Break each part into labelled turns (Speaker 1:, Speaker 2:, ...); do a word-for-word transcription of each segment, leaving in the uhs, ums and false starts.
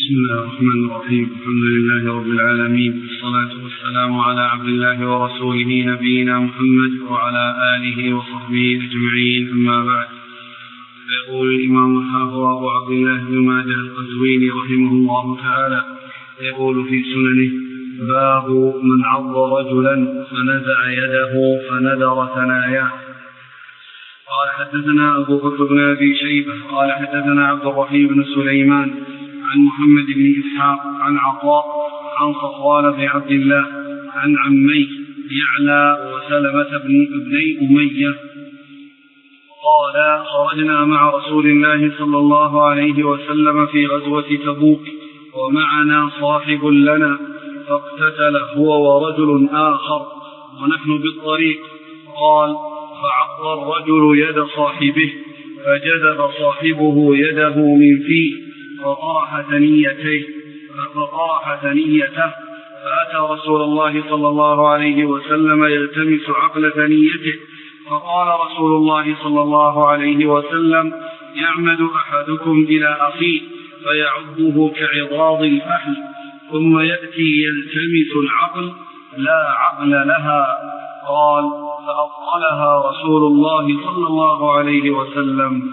Speaker 1: بسم الله الرحمن الرحيم. الحمد لله رب العالمين، والصلاة والسلام على عبد الله ورسوله نبينا محمد وعلى آله وصحبه أجمعين، أما بعد. يقول الإمام الحافظ أبو عبد الله بن ماجه القزويني رحمه الله تعالى يقول في سننه: باب من عض رجلا فنزع يده فندر ثناياه. قال حدثنا أبو بكر بن أبي شيبة قال حدثنا عبد الرحيم بن سليمان عن محمد بن إسحاق عن عطاء عن صفوان بن عبد الله عن عمي يعلى وسلمة بن ابني أمية قال: خرجنا مع رسول الله صلى الله عليه وسلم في غزوة تبوك ومعنا صاحب لنا، فاقتتل هو ورجل آخر ونحن بالطريق. قال: فعض الرجل يد صاحبه فجذب صاحبه يده من فيه فطرح ثنيته فطرح ثنيته فأتى رسول الله صلى الله عليه وسلم يلتمس عقل ثنيته، فقال رسول الله صلى الله عليه وسلم: يعمد أحدكم إلى أخيه فيعضه كعضاض الفحل ثم يأتي يلتمس العقل لا عقل لها. قال: فأبطلها رسول الله صلى الله عليه وسلم.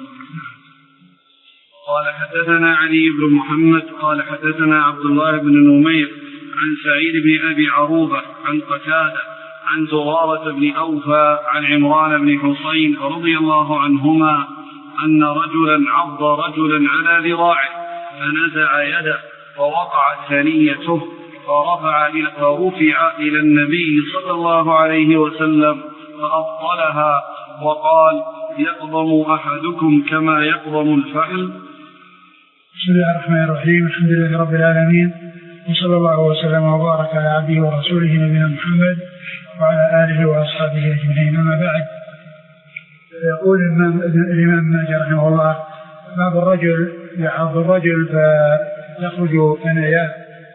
Speaker 1: قال حدثنا علي بن محمد قال حدثنا عبد الله بن نمير عن سعيد بن أبي عروبة عن قتادة عن زرارة بن أوفى عن عمران بن حسين رضي الله عنهما أن رجلا عض رجلا على ذراعه فنزع يده فوقعت ثنيته فرفع إلى, فرفع إلى النبي صلى الله عليه وسلم فأبطلها وقال: يقضم أحدكم كما يقضم الفحل.
Speaker 2: بسم الله الرحمن الرحيم. الحمد لله رب العالمين، وصلى الله وسلم وبارك على عبده ورسوله نبينا محمد وعلى آله وأصحابه أجمعين، أما بعد. يقول الإمام ماجه رحمه الله: باب الرجل يعض الرجل فيخرج ثناياه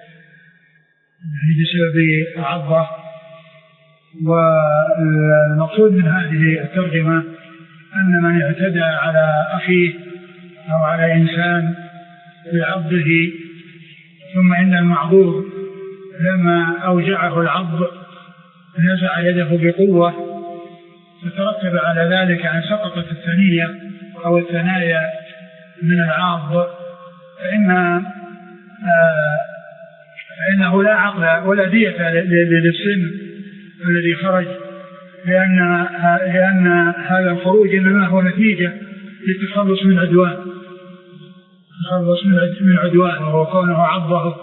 Speaker 2: بسبب عضه. والمقصود من هذه الترجمة أن من اعتدى على أخيه أو على إنسان بعضه ثم إن المعضور لما أوجعه العض نزع يده بقوة فترتب على ذلك أن سقطت الثنية أو الثنايا من العاض، فإن آه فإنه لا عقل ولا دية للسن الذي خرج، لأن لأن هذا الخروج إنما هو نتيجة للتخلص من عدوان تخلص من عدوان وهو كونه عضه.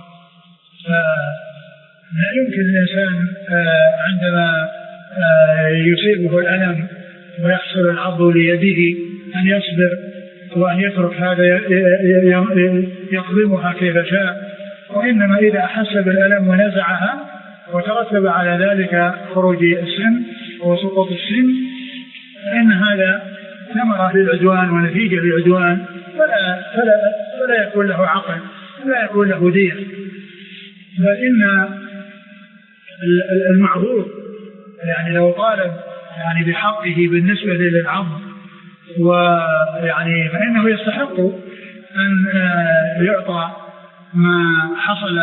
Speaker 2: فلا يمكن الإنسان عندما يصيبه الألم ويحصل العض ليده أن يصبر وأن يترك هذا يقضمها كيف شاء، وإنما إذا أحس بالألم ونزعها وترتب على ذلك خروج السن وسقوط السن فإن هذا ثمرة للعدوان ونتيجة للعدوان، فلا, فلا, فلا يكون له عقل ولا يكون له دية. فإن المعذور يعني لو طالب يعني بحقه بالنسبة للعض ويعني فإنه يستحق أن يعطى ما حصل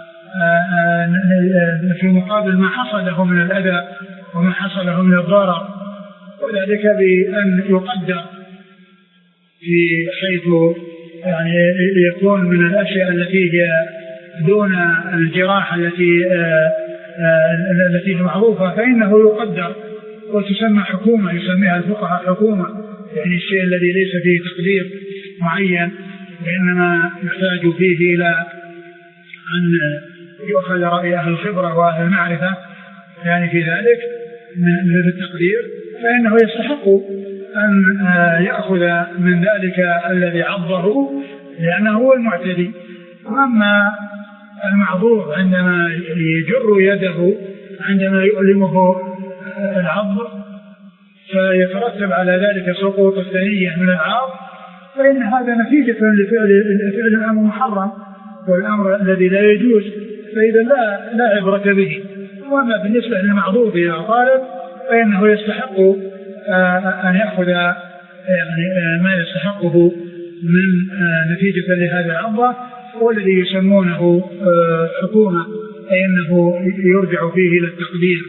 Speaker 2: في مقابل ما حصل له من الأذى وما حصل له من الضرر، وذلك بأن يقدر في حيث يعني يكون من الأشياء التي هي دون الجراحة التي التي معروفة فإنه يقدر وتسمى حكومة، يسميها الفقهاء حكومة، يعني الشيء الذي ليس فيه تقدير معين وإنما يحتاج فيه إلى أن يؤخذ رأي أهل الخبرة وأهل المعرفة يعني في ذلك من التقدير، فإنه يستحق أن يأخذ من ذلك الذي عضه لأنه هو المعتدي. وأما المعضور عندما يجر يده عندما يؤلمه العض فيترتب على ذلك سقوط الثنية من العاض، فإن هذا نتيجة لفعل الأمر محرم والأمر الذي لا يجوز، فإذا لا, لا عبرة به. وأما بالنسبة للمعضور إذا طالب فإنه يستحق أن يأخذ يعني ما يستحقه من نتيجة لهذا العضة، هو الذي يسمونه حكومة، أي أنه يرجع فيه إلى التقدير.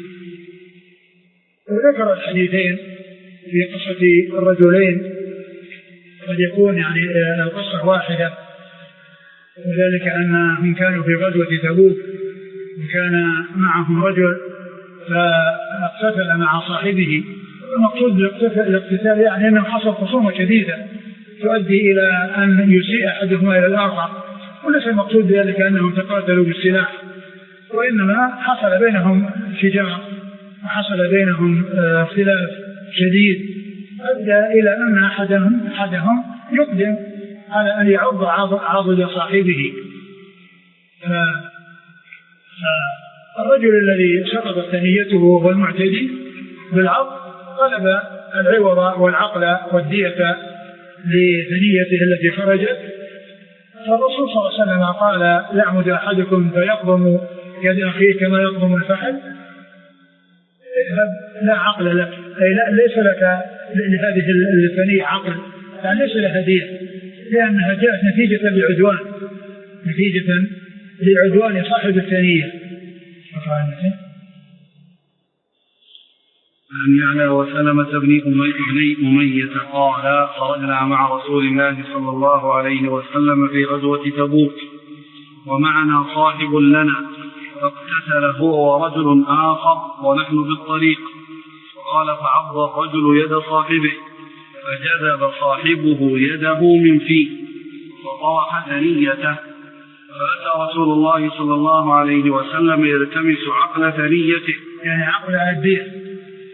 Speaker 2: ذكر الحديثين في قصة الرجلين، قد يكون يعني القصة واحدة، وذلك أنهم كانوا في غزوة تبوك وكان معهم رجل فاقتتل مع صاحبه. المقصود بالاقتتال يعني أنه حصل خصومة شديدة تؤدي إلى أن يسيء أحدهما إلى الآخر، وليس المقصود بذلك أنهم تقاتلوا بالسلاح، وإنما حصل بينهم شجار وحصل بينهم اختلاف شديد أدى إلى أن أحدهم, أحدهم يقدم على أن يعض عضد صاحبه. فالرجل الذي سقطت ثنيته وهو المعتدي بالعض طلب العوض والعقل والدية لثنيته التي خرجت. فالرسول صلى الله عليه وسلم قال: يعمد أحدكم فيقضم يد أخيه كما يقضم الفحل، لا عقل لك، أي لا ليس لك لهذه الثنية عقل، يعني ليس لها دية، لأنها جاءت نتيجة لعدوان نتيجة لعدوان صاحب الثنية.
Speaker 1: عن يعلى وسلمة بن أمية قال: خرجنا مع رسول الله صلى الله عليه وسلم في غزوة تبوك ومعنا صاحب لنا، فاقتتل هو ورجل آخر ونحن بالطريق، قال: فعض الرجل يد صاحبه فجذب صاحبه يده من فيه فطرح ثنيته، فأتى رسول الله صلى الله عليه وسلم يلتمس عقل ثنيته،
Speaker 2: يعني عقل الدية.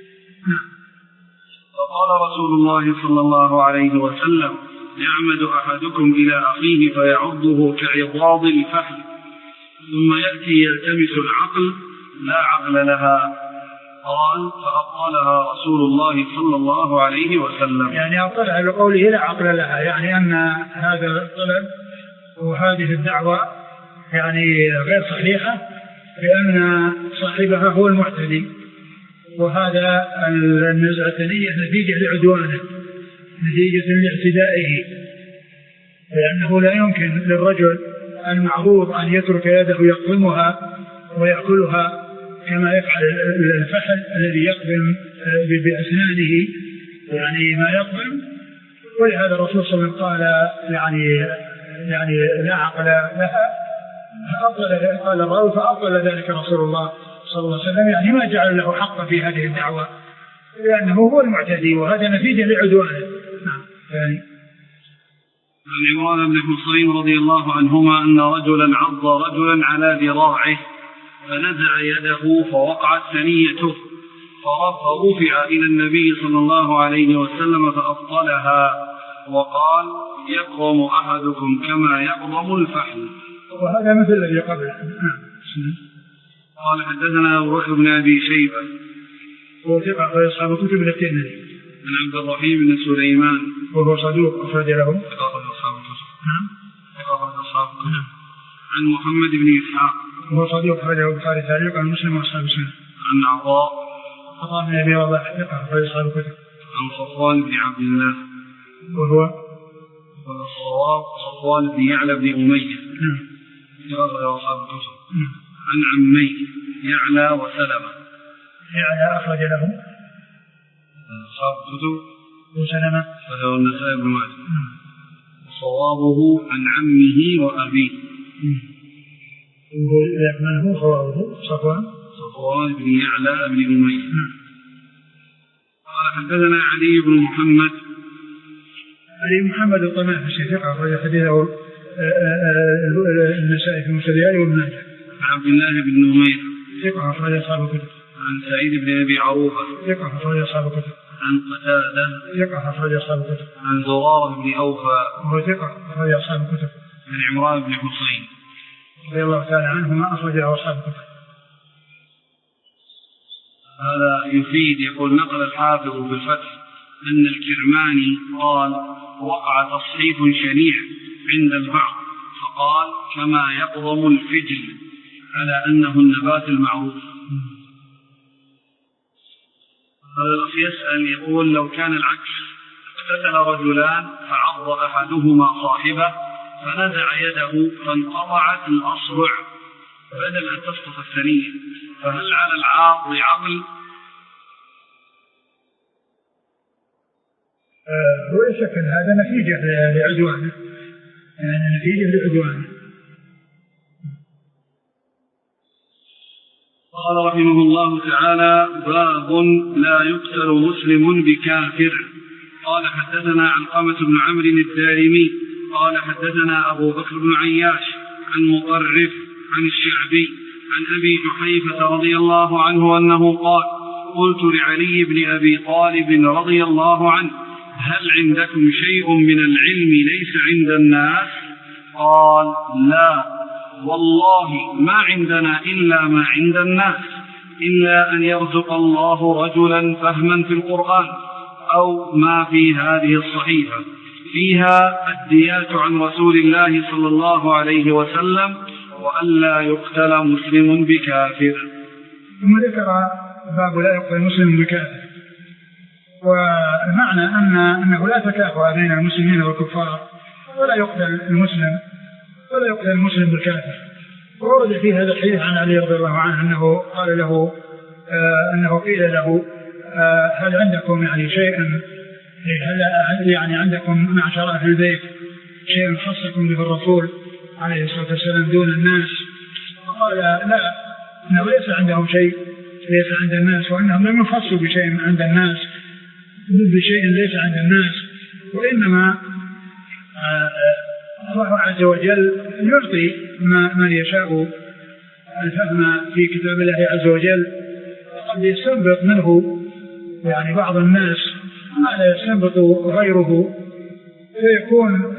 Speaker 1: فقال رسول الله صلى الله عليه وسلم: يعمد أحدكم إلى أخيه فيعضه كعضاض الفحل، ثم يأتي يلتمس العقل لا عقل لها. قال: فأبطلها رسول الله صلى الله عليه وسلم.
Speaker 2: يعني أبطلها بقوله لا عقل لها، يعني أن هذا الطلب وهذه الدعوة يعني غير صحيحة، لأن صاحبها هو المعتدي، وهذا الثنية نتيجة لعدوانه، نتيجة لاعتدائه، لأنه لا يمكن للرجل المعروض أن يترك يده يقضمها ويأكلها كما يفعل الفحل الذي يقضم بأسنانه يعني ما يقضم. ولهذا الرسول صلى الله عليه وسلم قال يعني يعني لا عقل لها، قال الراوي: فأبطل ذلك رسول الله صلى الله عليه وسلم، يعني ما جعل له حقا في هذه الدعوة، لأنه هو المعتدي وهذا نتيجة لعدوانه. نعم. يعني
Speaker 1: عن عمران بن حصين رضي الله عنهما أن رجلا عض رجلا على ذراعه فنزع يده فوقعت ثنيته، فرفع إلى النبي صلى الله عليه وسلم فأبطلها وقال: يقرم أحدكم كما يقرم الفحل.
Speaker 2: وهذا مثل الذي قبله.
Speaker 1: قال: حدثنا أبو بكر بن أبي شيبة
Speaker 2: وهو ثقة أخرج أصحاب الكتب الترمذي.
Speaker 1: عن عبد الرحيم بن سليمان
Speaker 2: وهو صدوق أخرج له
Speaker 1: أصحاب الكتب. أصحاب الكتب. عن محمد بن إسحاق
Speaker 2: وهو صدوق أخرجه البخاري تعليقا ومسلم وأصحاب السنن.
Speaker 1: عن عطاء
Speaker 2: عطاء بن أبي رباح ثقة أخرج أصحاب الكتب.
Speaker 1: عن صفوان بن عبد الله
Speaker 2: وهو
Speaker 1: الصواب صفوان بن يعلى بن أمية أخرج أصحاب الكتب. عن عمي يعلى وسلمة
Speaker 2: يعلى أخرج له
Speaker 1: أصحاب الكتب
Speaker 2: وسلمة
Speaker 1: فله النسائي بن ماجه. صوابه عن عمه وأبيه.
Speaker 2: من هو صوابه؟ صفوان
Speaker 1: صفوان بن يعلى بن أمية. قال: حدثنا علي بن محمد
Speaker 2: علي محمد الطنافسي ثقة أخرج حديثه النسائي في المسند وابن ماجه.
Speaker 1: عن عبد الله بن نمير
Speaker 2: ثقة أخرج أصحاب الكتب.
Speaker 1: عن سعيد بن أبي عروبة
Speaker 2: ثقة أخرج أصحاب الكتب.
Speaker 1: عن قتادة
Speaker 2: ثقة أخرج أصحاب الكتب.
Speaker 1: عن زرارة بن أوفى
Speaker 2: وهو ثقة أخرج أصحاب الكتب.
Speaker 1: عن عمران بن حصين
Speaker 2: رضي الله تعالى عنهما أخرج له أصحاب الكتب.
Speaker 1: هذا يفيد، يقول: نقل الحافظ في الفتح أن الكرماني قال: وقع تصحيف شنيع عند البعض، فقال: كما يقضم الفجل، على أنه النبات المعروف. هذا الأخ يسأل يقول: لو كان العكس، اقتتل رجلان فعض أحدهما صاحبه فنزع يده فانقطعت الأصبع بدل أن تسقط الثنية، فهل على العاض عقل؟
Speaker 2: هو شك هذا نتيجة لعدوانه، يعني نتيجة لعدوانه.
Speaker 1: قال رحمه الله تعالى: باب لا يقتل مسلم بكافر. قال حدثنا علقمة بن عمرو الدارمي قال حدثنا أبو بكر بن عياش عن مطرف عن الشعبي عن أبي جحيفة رضي الله عنه أنه قال: قلت لعلي بن أبي طالب رضي الله عنه: هل عندكم شيء من العلم ليس عند الناس؟ قال: لا والله ما عندنا إلا ما عند الناس، إلا أن يرزق الله رجلا فهما في القرآن أو ما في هذه الصحيفة فيها الديات عن رسول الله صلى الله عليه وسلم، وألا يقتل مسلم بكافر.
Speaker 2: ثم ذكر باب لا يقتل مسلم بكافر، والمعنى أن أنه لا تكافؤ بين المسلمين والكفار، ولا يقتل المسلم ولا يقتل المسلم بالكافر. ورد في هذا الحديث عن علي رضي الله عنه أنه قال له آه أنه قيل له آه هل عندكم يعني شيء، هل يعني عندكم معشر أهل البيت شيء خصكم به الرسول عليه الصلاة والسلام دون الناس؟ قال لا، إنه ليس عندهم شيء ليس عند الناس، وأنهم لم يخصوا بشيء عند الناس بشيء ليس عند الناس، وإنما آه الله عز وجل يعطي من يشاء الفهم في كتاب الله عز وجل، وقد يستنبط منه يعني بعض الناس ما لا يستنبط غيره، فيكون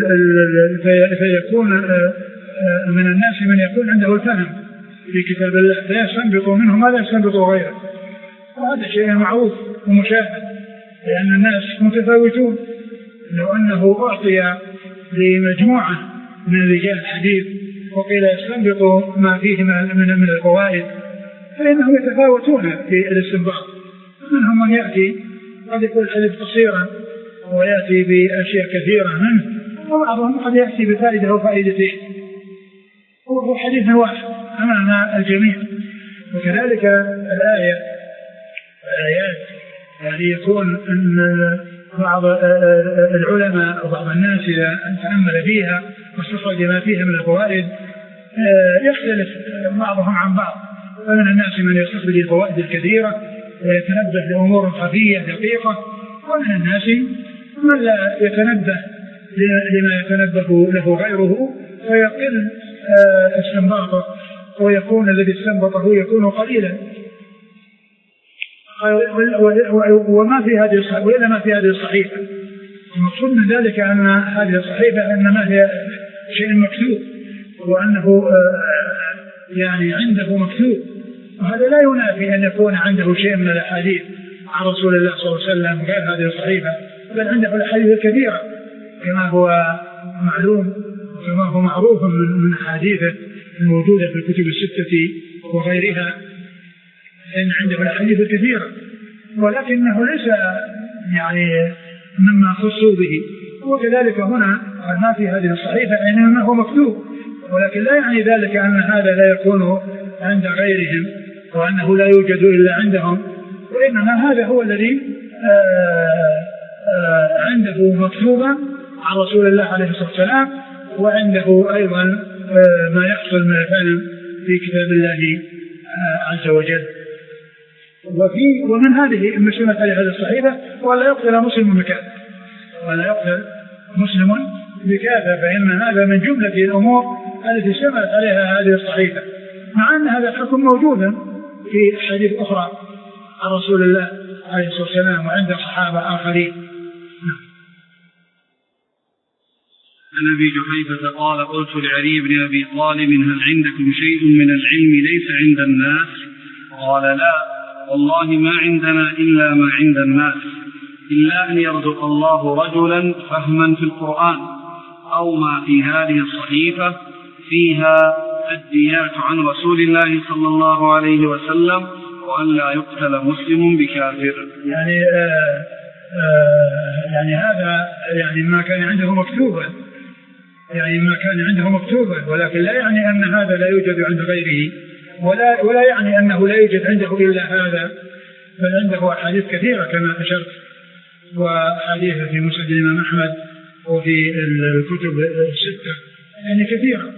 Speaker 2: فيكون من الناس من يكون عنده الفهم في كتاب الله فيستنبط منه ما لا يستنبط غيره، وهذا شيء معروف ومشاهد، لأن الناس متفاوتون. لو أنه أعطي لمجموعة من رجال الحديث وقيل يستنبطوا ما فيه من الفوائد فإنهم يتفاوتون في الاستنباط. منهم من يأتي قد يكون الحديث قصيرا ويأتي بأشياء كثيرة منه، وبعضهم قد يأتي بفائدة وفائدتين وهو حديث واحد أمام الجميع. وكذلك الآية الآيات يعني يكون أن بعض العلماء وبعض الناس إذا تأمل فيها واستخرج ما فيها من الفوائد يختلف بعضهم عن بعض، فمن الناس من يستخرج الفوائد الكثيرة ويتنبه لأمور خفية دقيقة، ومن الناس من لا يتنبه لما يتنبه له غيره فيقل استنباطه، ويكون الذي استنبطه يكون قليلا. وما في هذه الصحيفة وإلا ما في هذه الصحيفة، المقصود من ذلك أن هذه الصحيفة إنما هي شيء مكتوب، وأنه يعني عنده مكتوب، وهذا لا ينافي أن يكون عنده شيء من الأحاديث عن رسول الله صلى الله عليه وسلم غير هذه الصحيفة، بل عنده الأحاديث الكثيرة كما هو معلوم وكما هو معروف من أحاديثه الموجودة في الكتب الستة وغيرها، إن عنده الأحاديث الكثيرة، ولكنه ليس يعني مما خصوا به. وكذلك هنا ما في هذه الصحيفة إنما هو مكتوب، ولكن لا يعني ذلك أن هذا لا يكون عند غيرهم وأنه لا يوجد إلا عندهم، وإنما هذا هو الذي عنده مكتوبا عن رسول الله عليه الصلاة والسلام، وعنده أيضا ما يحصل من الفهم في كتاب الله عز وجل. وفي ومن هذه المسلمة على هذه الصحيفة ولا يقتل مسلم بكافر، ولا يقتل مسلم بكافر، فإن هذا من جملة الأمور التي اشتملت عليها هذه الصحيفة، مع أن هذا الحكم موجودا في حديث أخرى عن رسول الله عليه الصلاة والسلام وعند صحابة آخرين.
Speaker 1: عن أبي جحيفة قال: قلت لعلي بن أبي طالب: هل عندكم شيء من العلم ليس عند الناس؟ قال: لا والله ما عندنا إلا ما عند الناس، إلا أن يرزق الله رجلا فهما في القرآن أو ما في هذه الصحيفة فيها الديات عن رسول الله صلى الله عليه وسلم، وأن لا يقتل مسلم بكافر.
Speaker 2: يعني آآ آآ يعني هذا يعني ما كان عنده مكتوبا، يعني ما كان عنده مكتوبا، ولكن لا يعني أن هذا لا يوجد عند غيره، ولا ولا يعني أنه لا يوجد عنده إلا هذا، بل عنده أحاديث كثيرة كما أشرت، وأحاديث في مسند الإمام أحمد وفي الكتب الستة يعني كثيرة.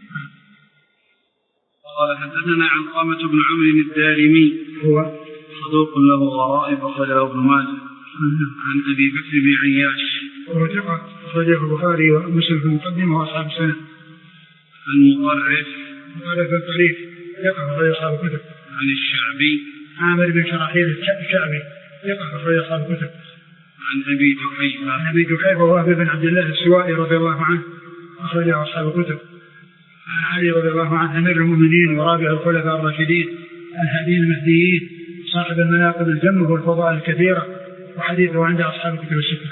Speaker 1: قال حدثنا علقمة بن عمرو الدارمي
Speaker 2: هو
Speaker 1: صدوق له غرائب أخرجه ابن ماجه عن أبي بكر بن عياش
Speaker 2: وهو ثقة أخرجه البخاري ومسلم في المقدمة وأصحاب السنة.
Speaker 1: عن مطرف
Speaker 2: مطرف الطريف ثقة أخرج أصحاب الكتب.
Speaker 1: عن الشعبي
Speaker 2: عامر بن شراحيل الشعبي ثقة أخرج أصحاب الكتب.
Speaker 1: عن أبي جحيفة
Speaker 2: عن أبي جحيفة وهب بن عبد الله السوائي رضي الله عنه أخرجه أصحاب الكتب. عن علي رضي الله عنه أمير المؤمنين ورابع الخلفاء الراشدين الهادين المهديين صاحب المناقب الجم والفضائل الكثيرة، وحديثه عند أصحاب الكتب الستة.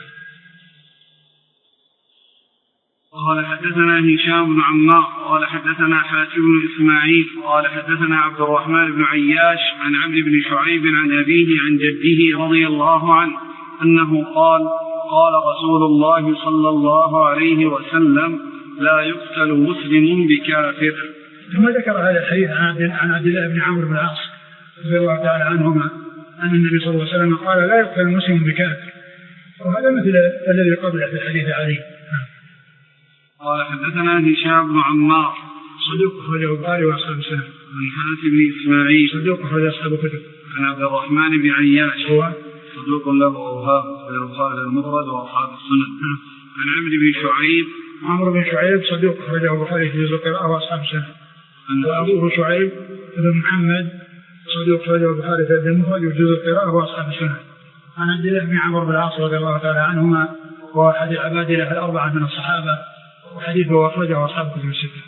Speaker 1: قال حدثنا هشام بن عمار قال حدثنا حاتم بن إسماعيل قال حدثنا عبد الرحمن بن عياش عن عبد بن شعيب عن أبيه عن جده رضي الله عنه أنه قال قال رسول الله صلى الله عليه وسلم لا يقتل مسلم بكافر.
Speaker 2: ثم ذكر هذا الحديث عن عبد الله بن عمرو بن العاص رضي الله تعالى عنهما أن النبي صلى الله عليه وسلم قال لا يقتل مسلم بكافر، وهذا مثل الذي قبله في الحديث عليه.
Speaker 1: قال حدثنا هشام بن عمار
Speaker 2: صدوق أخرجه البخاري وأصحاب السنة.
Speaker 1: عن حاتم بن إسماعيل
Speaker 2: صدوق أخرج أصحاب الكتب.
Speaker 1: عن عبد الرحمن بن عياش
Speaker 2: هو
Speaker 1: صدوق له أوهام في البخاري المفرد وأصحاب السنة. عن عمرو بن شعيب
Speaker 2: عمرو بن شعيب صدوق أخرجه البخاري في جزء القراءة وأصحاب السنة. وأبوه شعيب بن محمد صدوق أخرجه البخاري في المفرد وجزء القراءة وأصحاب السنة. عن عبد الله بن عمرو بن العاص رضي الله تعالى عنهما وهو أحد العباد له الأربعة من الصحابة، وحديثه أخرجه أصحاب الكتب الستة.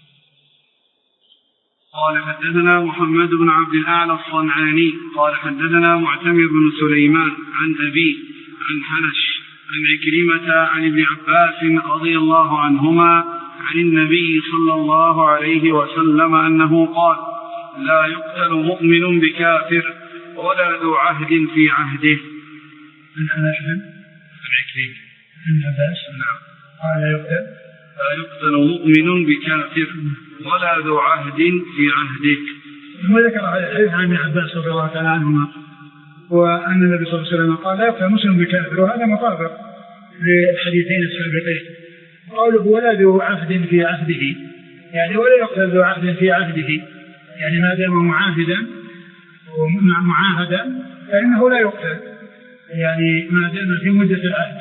Speaker 1: قال حدثنا محمد بن عبد الأعلى الصنعاني قال حدثنا معتمر بن سليمان عن أبيه عن حنش عن عكرمة عن ابن عباس رضي الله عنهما عن النبي صلى الله عليه وسلم أنه قال لا يقتل مؤمن بكافر ولا ذو عهد في عهده.
Speaker 2: عن حنش عن
Speaker 1: عكرمة
Speaker 2: عن عباس
Speaker 1: نعم
Speaker 2: قال لا يقتل
Speaker 1: لا يقتل مؤمن بكافر ولا ذو عهد في عهده.
Speaker 2: ثم ذكر هذا الحديث عن ابن عباس رضي الله تعالى عنهما وأن النبي صلى الله عليه وسلم قال لا يقتل مسلم بكافر، وهذا مطابق للحديثين السابقين. قوله ولا ذو عهد في عهده يعني ولا يقتل ذو عهد في عهده، يعني ما دام معاهدا ومعاهدا فإنه لا يقتل، يعني ما دام في مدة العهد.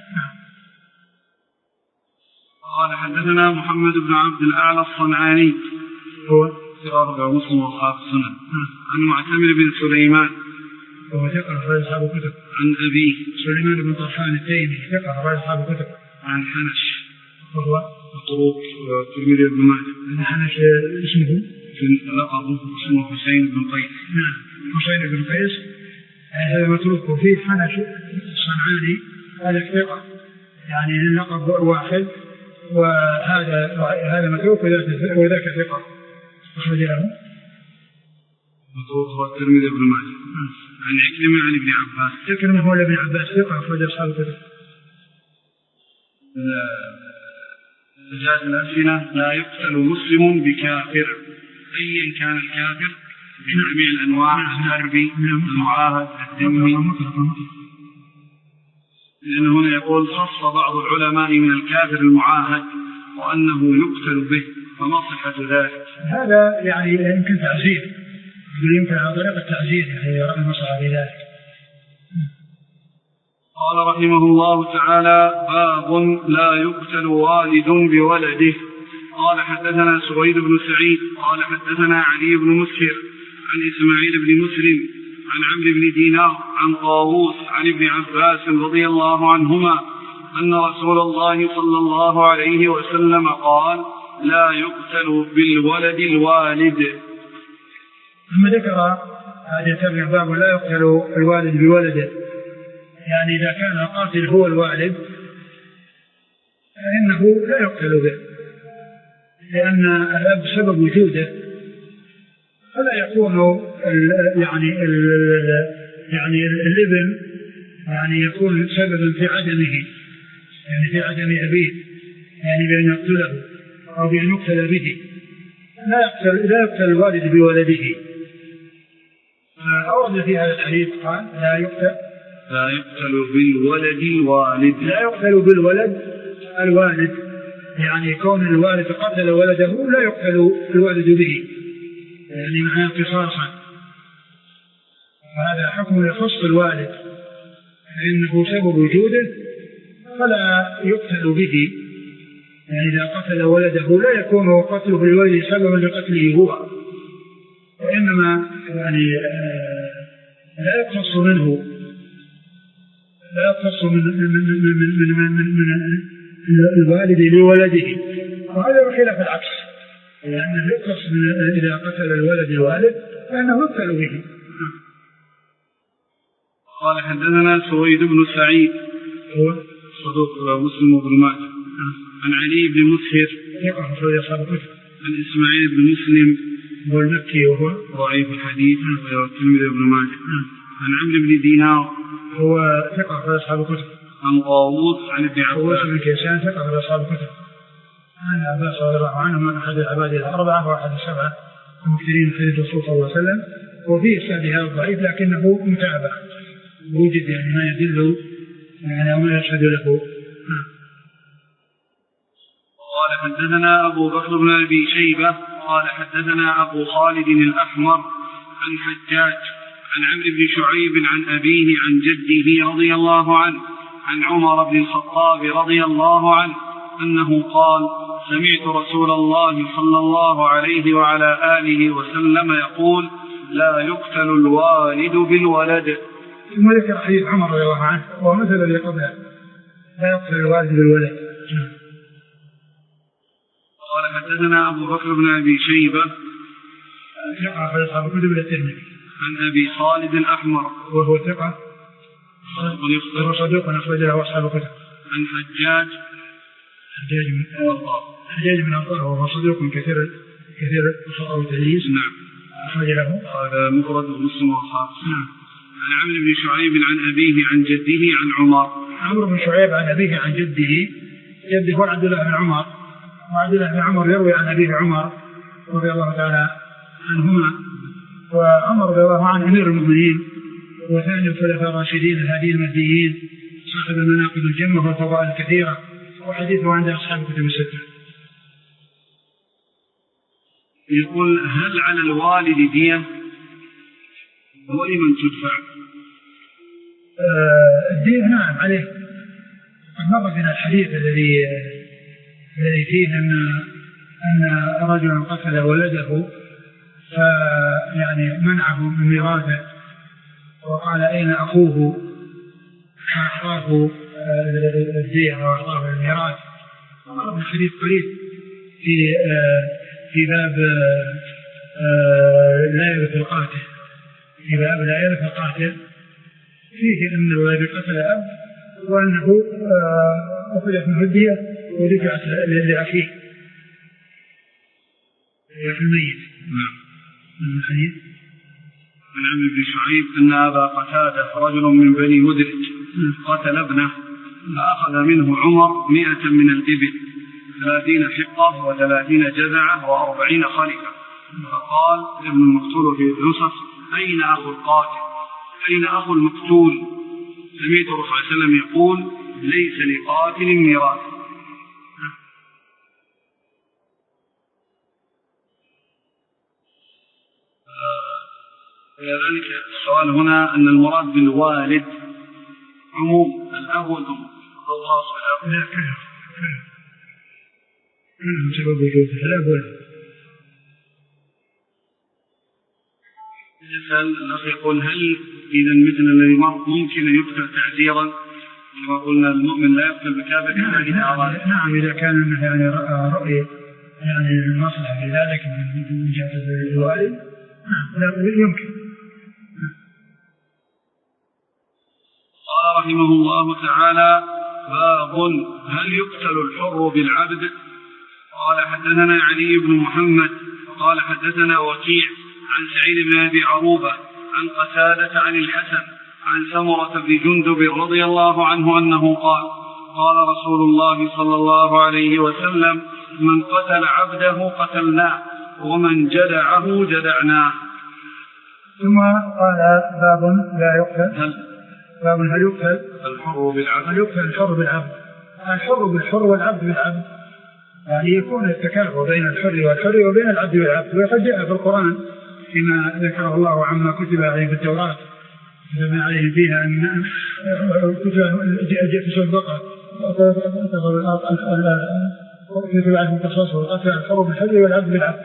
Speaker 1: قال حدثنا محمد بن عبد الأعلى الصنعاني
Speaker 2: هو
Speaker 1: ثقة مسلم وأصحاب السنن. عن معتمر بن سليمان
Speaker 2: وهو ثقة أخرج أصحاب الكتب.
Speaker 1: عن أبيه
Speaker 2: سليمان بن طرحان التيمي ثقة أخرج أصحاب الكتب.
Speaker 1: عن حنش
Speaker 2: وهو
Speaker 1: مطروق تلميذ ابن ماجه.
Speaker 2: عن حنش اسمه
Speaker 1: لقبه اسمه حسين بن قيس.
Speaker 2: نعم حسين بن قيس هذا متروك، وفيه حنش الصنعاني هذا ثقة يعني اللقب واحد، وهذا هذا متروك وذاك ثقة أخرج له
Speaker 1: متروك هو الترمذي ابن ماجه. عن عكرمة عن ابن عباس
Speaker 2: عكرمة هو ابن عباس ثقة أخرج أصحاب الكتب.
Speaker 1: زجاج الألسنة لا يقتل مسلم بكافر أيا كان الكافر بجميع الأنواع الحربي المعاهد الذمي، لأن هنا يقول خص بعض العلماء من الكافر المعاهد وأنه يقتل به، فما صحة ذلك؟
Speaker 2: هذا يعني يمكن تعزير، يمكن على طريقة التعزير يعني رأي المصلحة في ذلك.
Speaker 1: قال رحمه الله تعالى باب لا يقتل والد بولده. قال حدثنا سويد بن سعيد قال حدثنا علي بن مسهر عن إسماعيل بن مسلم عن عمرو بن دينار عن طاووس عن ابن عباس رضي الله عنهما أن رسول الله صلى الله عليه وسلم قال لا يقتل بالولد الوالد.
Speaker 2: ثم ذكر هذا الترجمة باب لا يقتل الوالد بولده، يعني إذا كان القاتل هو الوالد فإنه لا يقتل به، لأن الأب سبب وجوده، فلا يكون ال يعني ال يعني الابن يعني يكون سببا في عدمه، يعني في عدم أبيه، يعني بأن يقتله أو بأن يقتل به. لا يقتل, لا يقتل الوالد بولده. أورد في هذا الحديث قال لا يقتل
Speaker 1: لا يقتل بالولد الوالد
Speaker 2: لا يقتل بالولد الوالد، يعني كون الوالد قتل ولده لا يقتل الوالد به، يعني معناه قصاصا. وهذا حكم يخص الوالد فإنه سبب وجوده فلا يقتل به. يعني إذا قتل ولده لا يكون قتله لولده سببا لقتله هو، وإنما يعني لا يقتص منه لا يقتص من من من من من, من, من الوالد لولده، وهذا بخلاف العكس، لأنه يقتص إذا قتل الولد الوالد فإنه يقتل به.
Speaker 1: قال حدثنا سويد بن سعيد
Speaker 2: هو
Speaker 1: صدوق مسلم بن ماجه عن علي بن مسهر
Speaker 2: ثقة أخرج أصحاب الكتب
Speaker 1: عن إسماعيل بن مسلم
Speaker 2: هو المكي وهو
Speaker 1: ضعيف الحديث والترمذي بن ماجه عن عمرو بن دينار
Speaker 2: هو ثقة أخرج أصحاب الكتب
Speaker 1: عن طاووس عن ابن عباس
Speaker 2: بن كيسان ثقة أخرج أصحاب الكتب عن عباس رضي الله عنه من أحد العباد الأربعة وأحد السبعة المكثرين في حديث الرسول صلى الله عليه وسلم، وفيه إسناده الضعيف لكنه متابع وجد يعني ما يدل يعني ما يشهد له.
Speaker 1: قال حدثنا أبو بكر بن أبي شيبة قال حدثنا أبو خالد الأحمر عن حجاج عن عمرو بن شعيب عن أبيه عن جده رضي الله عنه عن عمر بن الخطاب رضي الله عنه أنه قال سمعت رسول الله صلى الله عليه وعلى آله وسلم يقول لا يقتل الوالد بالولد.
Speaker 2: ثم ذكر حديث عمر رضي الله عنه ومثل الذي قبله لا يقتل الوالد بالولد.
Speaker 1: قال حدثنا أبو بكر بن أبي شيبة
Speaker 2: ثقة أخرج أصحاب الكتب إلا الترمذي
Speaker 1: عن أبي خالد الأحمر
Speaker 2: وهو ثقة وهو صدوق أخرج له أصحاب الكتب
Speaker 1: عن حجاج
Speaker 2: حجاج من حجاج من أنصار وهو صدوق كثير كثير الخطأ والتدليس.
Speaker 1: نعم
Speaker 2: أخرج له
Speaker 1: هذا مفرد ومسلم وأصحاب.
Speaker 2: نعم.
Speaker 1: عن عمرو بن شعيب عن أبيه عن جده عن عمر.
Speaker 2: عمرو بن شعيب عن أبيه عن جده جده هو عبد الله بن عمر، وعبد الله بن عمر يروي عن أبيه عمر رضي الله تعالى عنهما، وعمر رضي الله عنه أمير المؤمنين وثاني الخلفاء الراشدين الهاديين المهديين صاحب المناقب الجمة والفضائل الكثيرة، وحديثه عند أصحاب الكتب الستة.
Speaker 1: يقول هل على الوالد دية ولمن تدفع؟
Speaker 2: آه الدية نعم عليه. قد مر بنا الحديث الذي الذي فيه أن أن رجلا قتل ولده فيعني منعه من ميراثه وقال أين أخوه فأعطاه الدية وأعطاه الميراث. مر الحديث قريب في في باب لا يرث القاتل في باب لا يرث القاتل فيه أن الولد قتل أب وأنه أخذت منه الدية ودفعت لأخيه في الميت.
Speaker 1: نعم.
Speaker 2: الحديث
Speaker 1: عن عمرو بن شعيب أن أبا قتادة رجل من بني مدرج قتل ابنه فأخذ منه عمر مئة من الإبل ثلاثين حقة وثلاثين جذعة وأربعين خلفة، فقال ابن المقتول في النصف أين أخو القاتل أين أخو المقتول؟ سمعت الرسول صلى الله عليه وسلم يقول ليس لقاتل ميراث. لذلك السؤال هنا أن المراد بالوالد عموم الأب والأم الخاص بالأب.
Speaker 2: لا كله كله سبب وجوده الأب والأم.
Speaker 1: يسأل الأخ يقول هل إذا مثل الذي مر ممكن أن يقتل تعزيرا كما قلنا المؤمن لا يقتل بكافر؟
Speaker 2: نعم, نعم إذا كان أنه يعني رأي يعني المصلحة في ذلك من جهة الوالد نعم لا يمكن.
Speaker 1: قال رحمه الله تعالى باب هل يقتل الحر بالعبد؟ قال حدثنا علي بن محمد قال حدثنا وكيع عن سعيد بن أبي عروبة عن قتادة عن الحسن عن سمرة بن جندب رضي الله عنه أنه قال قال رسول الله صلى الله عليه وسلم: من قتل عبده قتلناه ومن جدعه جدعناه.
Speaker 2: ثم قال: باب لا يقتل هل باب هل يقتل
Speaker 1: الحر بالعبد
Speaker 2: هل يقتل الحر بالعبد. الحر بالحر والعبد بالعبد، يعني يكون التكافؤ بين الحر والحر وبين العبد والعبد. وقد جاء في القرآن فيما ذكره الله عما كتب عليه في التوراة كتب عليه فيها أن كتب البقرة كتب عليه القصاص والقتل الحر بالحر والعبد بالعبد.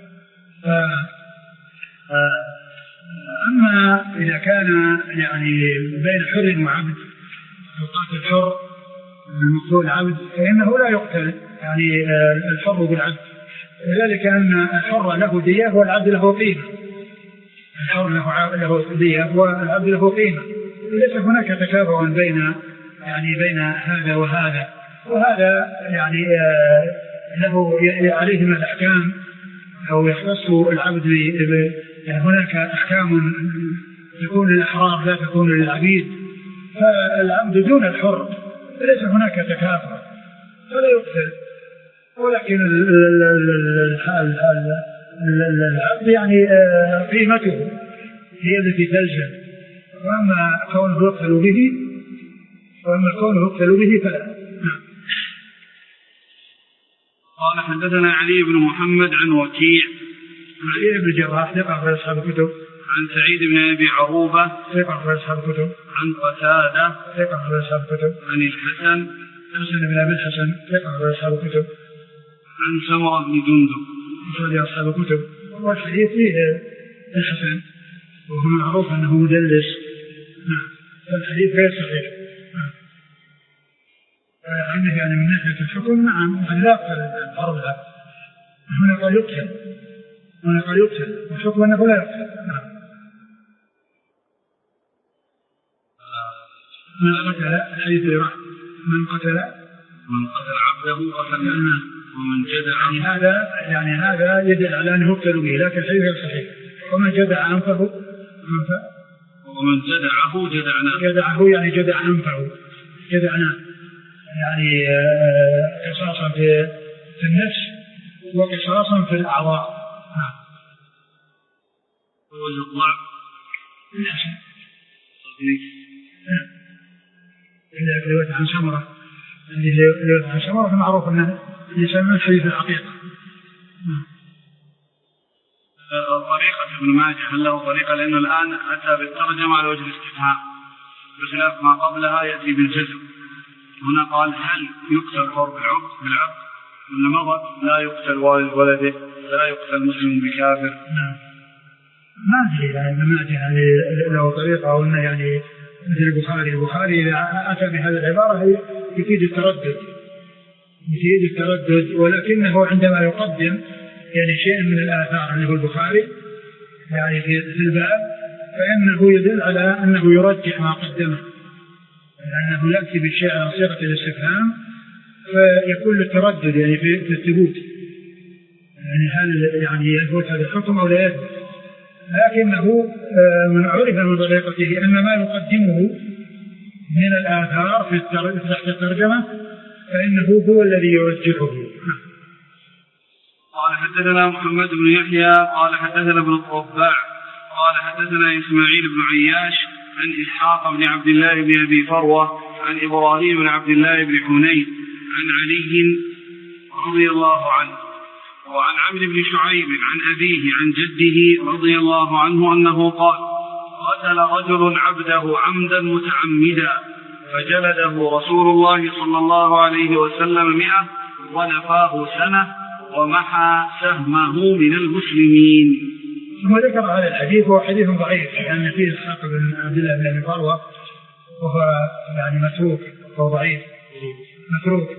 Speaker 2: أما إذا كان يعني بين حر وعبد يقاتل الحر المقتول عبد فإنه لا يقتل يعني الحر بالعبد، ذلك أن الحر له دية والعبد له قيمة. الحر له دية والعبد له قيمة، ليس هناك تكافؤ بين يعني بين هذا وهذا، وهذا يعني له عليه من الأحكام أو يختص العبد. يعني هناك أحكام تكون للأحرار لا تكون للعبيد، فالعبد دون الحر ليس هناك تكافؤ فلا يقتل. ولكن العبد يعني قيمته هي التي تلزم، وأما كونه يقتل به وأما كونه يقتل به فلا.
Speaker 1: قال: حدثنا علي بن محمد عن وكيع
Speaker 2: علي بن جراح ثقة في أصحاب الكتب.
Speaker 1: عن سعيد بن أبي عروبة
Speaker 2: ثقة في أصحاب الكتب.
Speaker 1: عن قتادة
Speaker 2: ثقة في أصحاب الكتب.
Speaker 1: عن الحسن
Speaker 2: حسن بن أبي الحسن ثقة في أصحاب الكتب.
Speaker 1: عن سمرة بن جندب
Speaker 2: في أصحاب الكتب. والحديث فيه الحسن وهو معروف أنه مدلس، فالحديث غير صحيح. عنده يعني من ناحية الحكم نعم لا يقتل الحرب له، هنا قال يقتل هنا قال يقتل والحكم أنه لا يقتل. نعم. من قتل الحديث يراح من قتل
Speaker 1: من قتل عبده قتلناه ومن جدع
Speaker 2: يعني هذا يعني هذا يدل على أنه يقتل به، لكن الحديث غير صحيح. ومن جدع أنفه أنفه
Speaker 1: ومن جدعه جدعناه
Speaker 2: جدعه يعني جدع أنفه جدعناه، يعني قصاصا في في النفس وقصاصا في الأعضاء.
Speaker 1: وجه الضعف
Speaker 2: الحسن إلا في رواية عن سمرة اللي في رواية عن سمرة معروف أنه يسمى حديث الحقيقة.
Speaker 1: طريقة ابن ماجه هل له طريقة؟ لأنه الآن أتى بالترجمة على وجه الاستفهام بخلاف ما قبلها يأتي بالجزم. هنا قال: هل يقتل الحر بالعبد بالعبد ولا مضت لا يقتل والد ولده لا يقتل مسلم بكافر؟
Speaker 2: ما أدري يعني ما أدري له طريقة أو أنه يعني مثل البخاري البخاري إذا أتى بهذه العبارة يفيد التردد يفيد التردد ولكنه عندما يقدم يعني شيء من الآثار اللي هو البخاري يعني في الباب فإنه يدل على أنه يرجح ما قدمه، لأنه يأتي بالشيء على صيغة الاستفهام فيكون التردد يعني في الثبوت، يعني هل يعني يثبت هذا الحكم أو لا يثبت. لكنه من عرف من طريقته أن ما يقدمه من الآثار في تحت الترجمة فإنه هو الذي يرجحه.
Speaker 1: قال: حدثنا محمد بن يحيى قال حدثنا ابن الضباع قال حدثنا إسماعيل بن عياش عن إسحاق بن عبد الله بن أبي فروة عن إبراهيم بن عبد الله بن حنين عن علي رضي الله عنه وعن عمرو بن شعيب عن أبيه عن جده رضي الله عنه أنه قال: قتل رجل عبده عمدا متعمدا فجلده رسول الله صلى الله عليه وسلم مئة ونفاه سنة ومحى سهمه من المسلمين.
Speaker 2: ثم ذكر هذا الحديث وهو حديث ضعيف لأن فيه إسحاق بن عبد الله بن أبي فروة وهو يعني متروك وهو ضعيف متروك.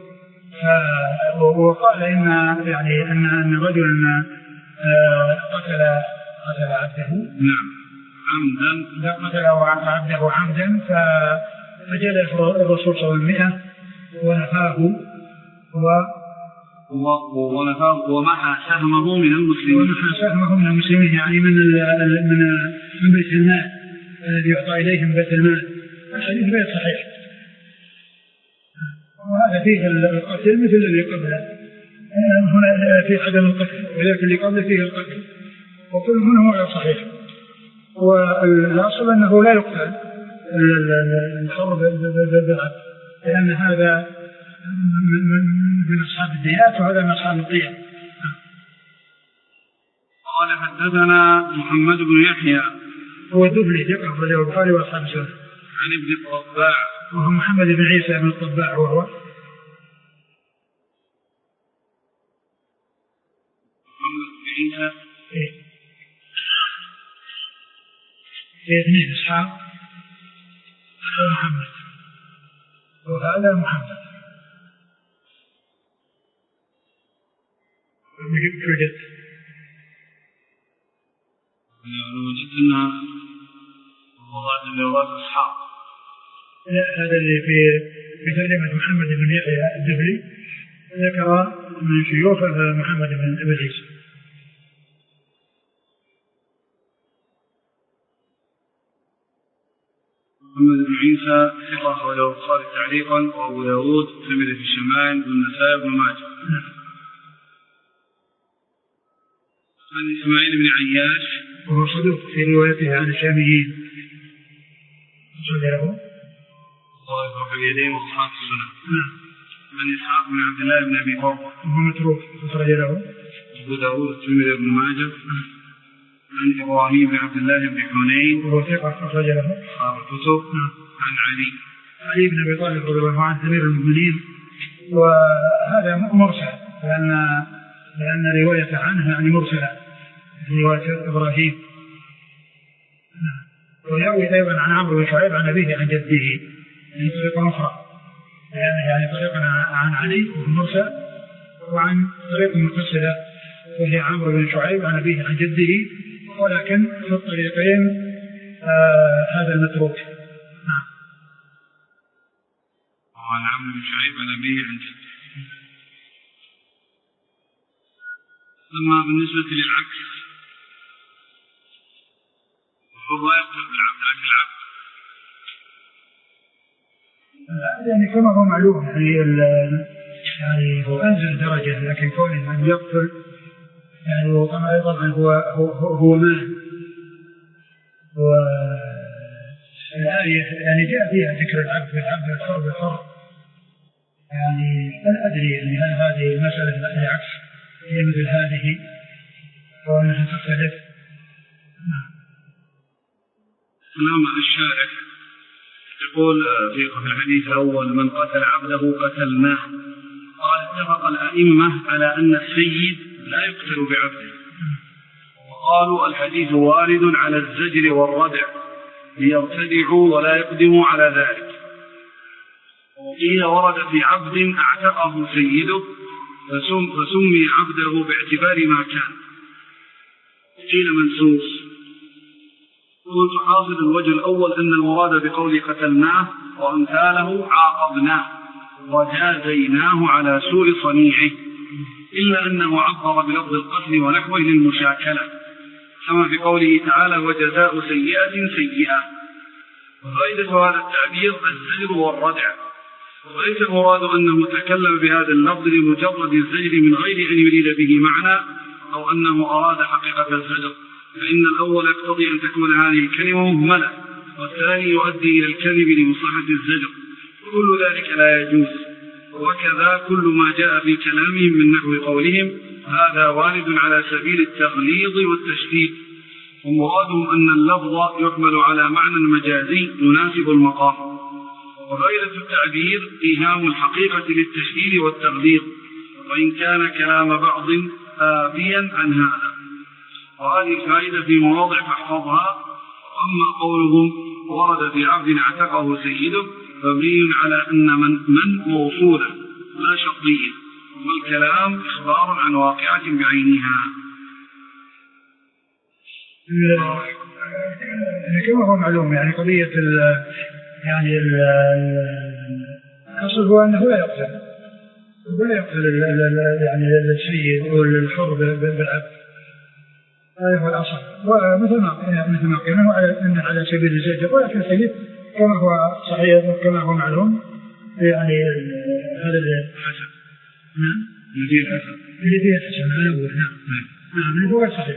Speaker 2: وقال إن يعني أن أن رجلا قتل قتل عبده
Speaker 1: نعم عمدا
Speaker 2: قتل عبده عمدا فجلد الرسول صلى الله عليه وسلم مئة ونفاه و
Speaker 1: ونفاه ومحى سهمه من المسلمين
Speaker 2: ومحى سهمه من المسلمين يعني من من من بيت المال الذي يعطى إليهم بيت المال. الحديث غير صحيح وهذا فيه القتل مثل اللي قبله، هنا في عدم القتل ولكن اللي قبله فيه القتل، وكل منه غير صحيح. والأصل أنه لا يقتل الحر بالعبد، لأن هذا من أصحاب الديات وهذا من أصحاب القيم.
Speaker 1: قال حدثنا محمد بن يحيى
Speaker 2: هو الدبلي ثقة أخرجه البخاري وأصحاب السنن.
Speaker 1: عن ابن الطباع
Speaker 2: وهو محمد بن عيسى بن الطباع، وهو
Speaker 1: محمد بن عيسى
Speaker 2: إيه في اثنين إسحاق ومحمد، وهذا محمد وجدت
Speaker 1: وجدت أنها وضعت اللغات إسحاق.
Speaker 2: لا، هذا اللي في في ترجمة محمد بن يحيى الدبلي ذكر من شيوخه محمد بن عيسى.
Speaker 1: محمد بن عيسى ثقة أخرجه البخاري تعليقا وأبو داود والترمذي في الشمائل والنسائي وابن ماجه. عن إسماعيل بن عياش
Speaker 2: وهو صدوق في روايته عن الشاميين، صدره
Speaker 1: ضعيف في اليدين وأصحاب السنن. عن إسحاق بن عبد الله بن أبي طلحة
Speaker 2: وهو متروك أخرج له
Speaker 1: أبو داود والترمذي وابن ماجه. عن إبراهيم بن عبد الله بن حنين
Speaker 2: وهو ثقة أخرج له
Speaker 1: أصحاب الكتب. عن علي
Speaker 2: علي بن أبي طالب رضي الله عنه أمير المؤمنين، وهذا مرسل لأن لأن رواية عنه يعني مرسلة رواية إبراهيم. ويروي أيضا عن عمرو بن شعيب عن أبيه عن جده من طريقة أخرى، يعني يعني طريقة عن علي مرسل، وعن طريقة متصلة وهي عمرو بن شعيب عن أبيه عن جده، ولكن في الطريقين آه هذا المتروك. نعم.
Speaker 1: وعن عمرو بن شعيب عن أبيه عن جده. أما بالنسبة للعكس فهو يقتل بالعبد، لكن العبد
Speaker 2: يعني كما هو معلوم يعني يعني هو أنزل درجة، لكن كونه أن يقتل يعني وطبعا طبعا هو هو هو مال. والآية يعني جاء فيها ذكر العبد بالعبد والحر بالحر، يعني لا أدري يعني هل هذه المسألة العكس هي مثل هذه أو أنها تختلف.
Speaker 1: كلام الشارح يقول في الحديث الأول من قتل عبده قتلناه. قال اتفق الأئمة على أن السيد لا يقتل بعبده، وقالوا الحديث وارد على الزجر والردع ليرتدعوا ولا يقدموا على ذلك. وقيل ورد في عبد اعتقه سيده فسم فسمي عبده باعتبار ما كان، وقيل منسوخ. قلت حاصل الوجه الأول أن المراد بقول قتلناه وأمثاله عاقبناه وجازيناه على سوء صنيعه، إلا أنه عبر بلفظ القتل ونحوه للمشاكلة، كما في قوله تعالى وجزاء سيئة سيئة. وفائدة هذا التعبير الزجر والردع، وليس المراد أنه تكلم بهذا اللفظ لمجرد الزجر من غير أن يريد به معنى أو أنه أراد حقيقة الزجر، فإن الأول يقتضي أن تكون هذه الكلمة مهملة، والثاني يؤدي إلى الكذب لمصلحة الزجر، وكل ذلك لا يجوز. وكذا كل ما جاء في كلامهم من نحو قولهم هذا وارد على سبيل التغليظ والتشديد، ومرادهم أن اللفظ يحمل على معنى مجازي يناسب المقام. وفائدة التعبير إيهام الحقيقة للتشديد والتغليظ، وإن كان كلام بعض آبيا عن هذا. وهذه الفائدة في مواضع فاحفظها. وأما قولهم ورد في عبد اعتقه سيده مبني على أن من من موصولة لا شرطية، والكلام إخبار عن واقعة بعينها.
Speaker 2: كما هو معلوم يعني قضية ال يعني الأصل هو أنه لا يقتل ولا يقتل يعني السيد والحر بالعبد، هذا هو الأصل. ومثل ما مثل ما قلنا على أن على سبيل الزجر، ولكن الحديث كما هو صحيح كما هو معلوم يعني هذا الحسن. نعم
Speaker 1: اللي فيه الحسن
Speaker 2: اللي فيه الحسن هذا هو. نعم نعم اللي هو صحيح.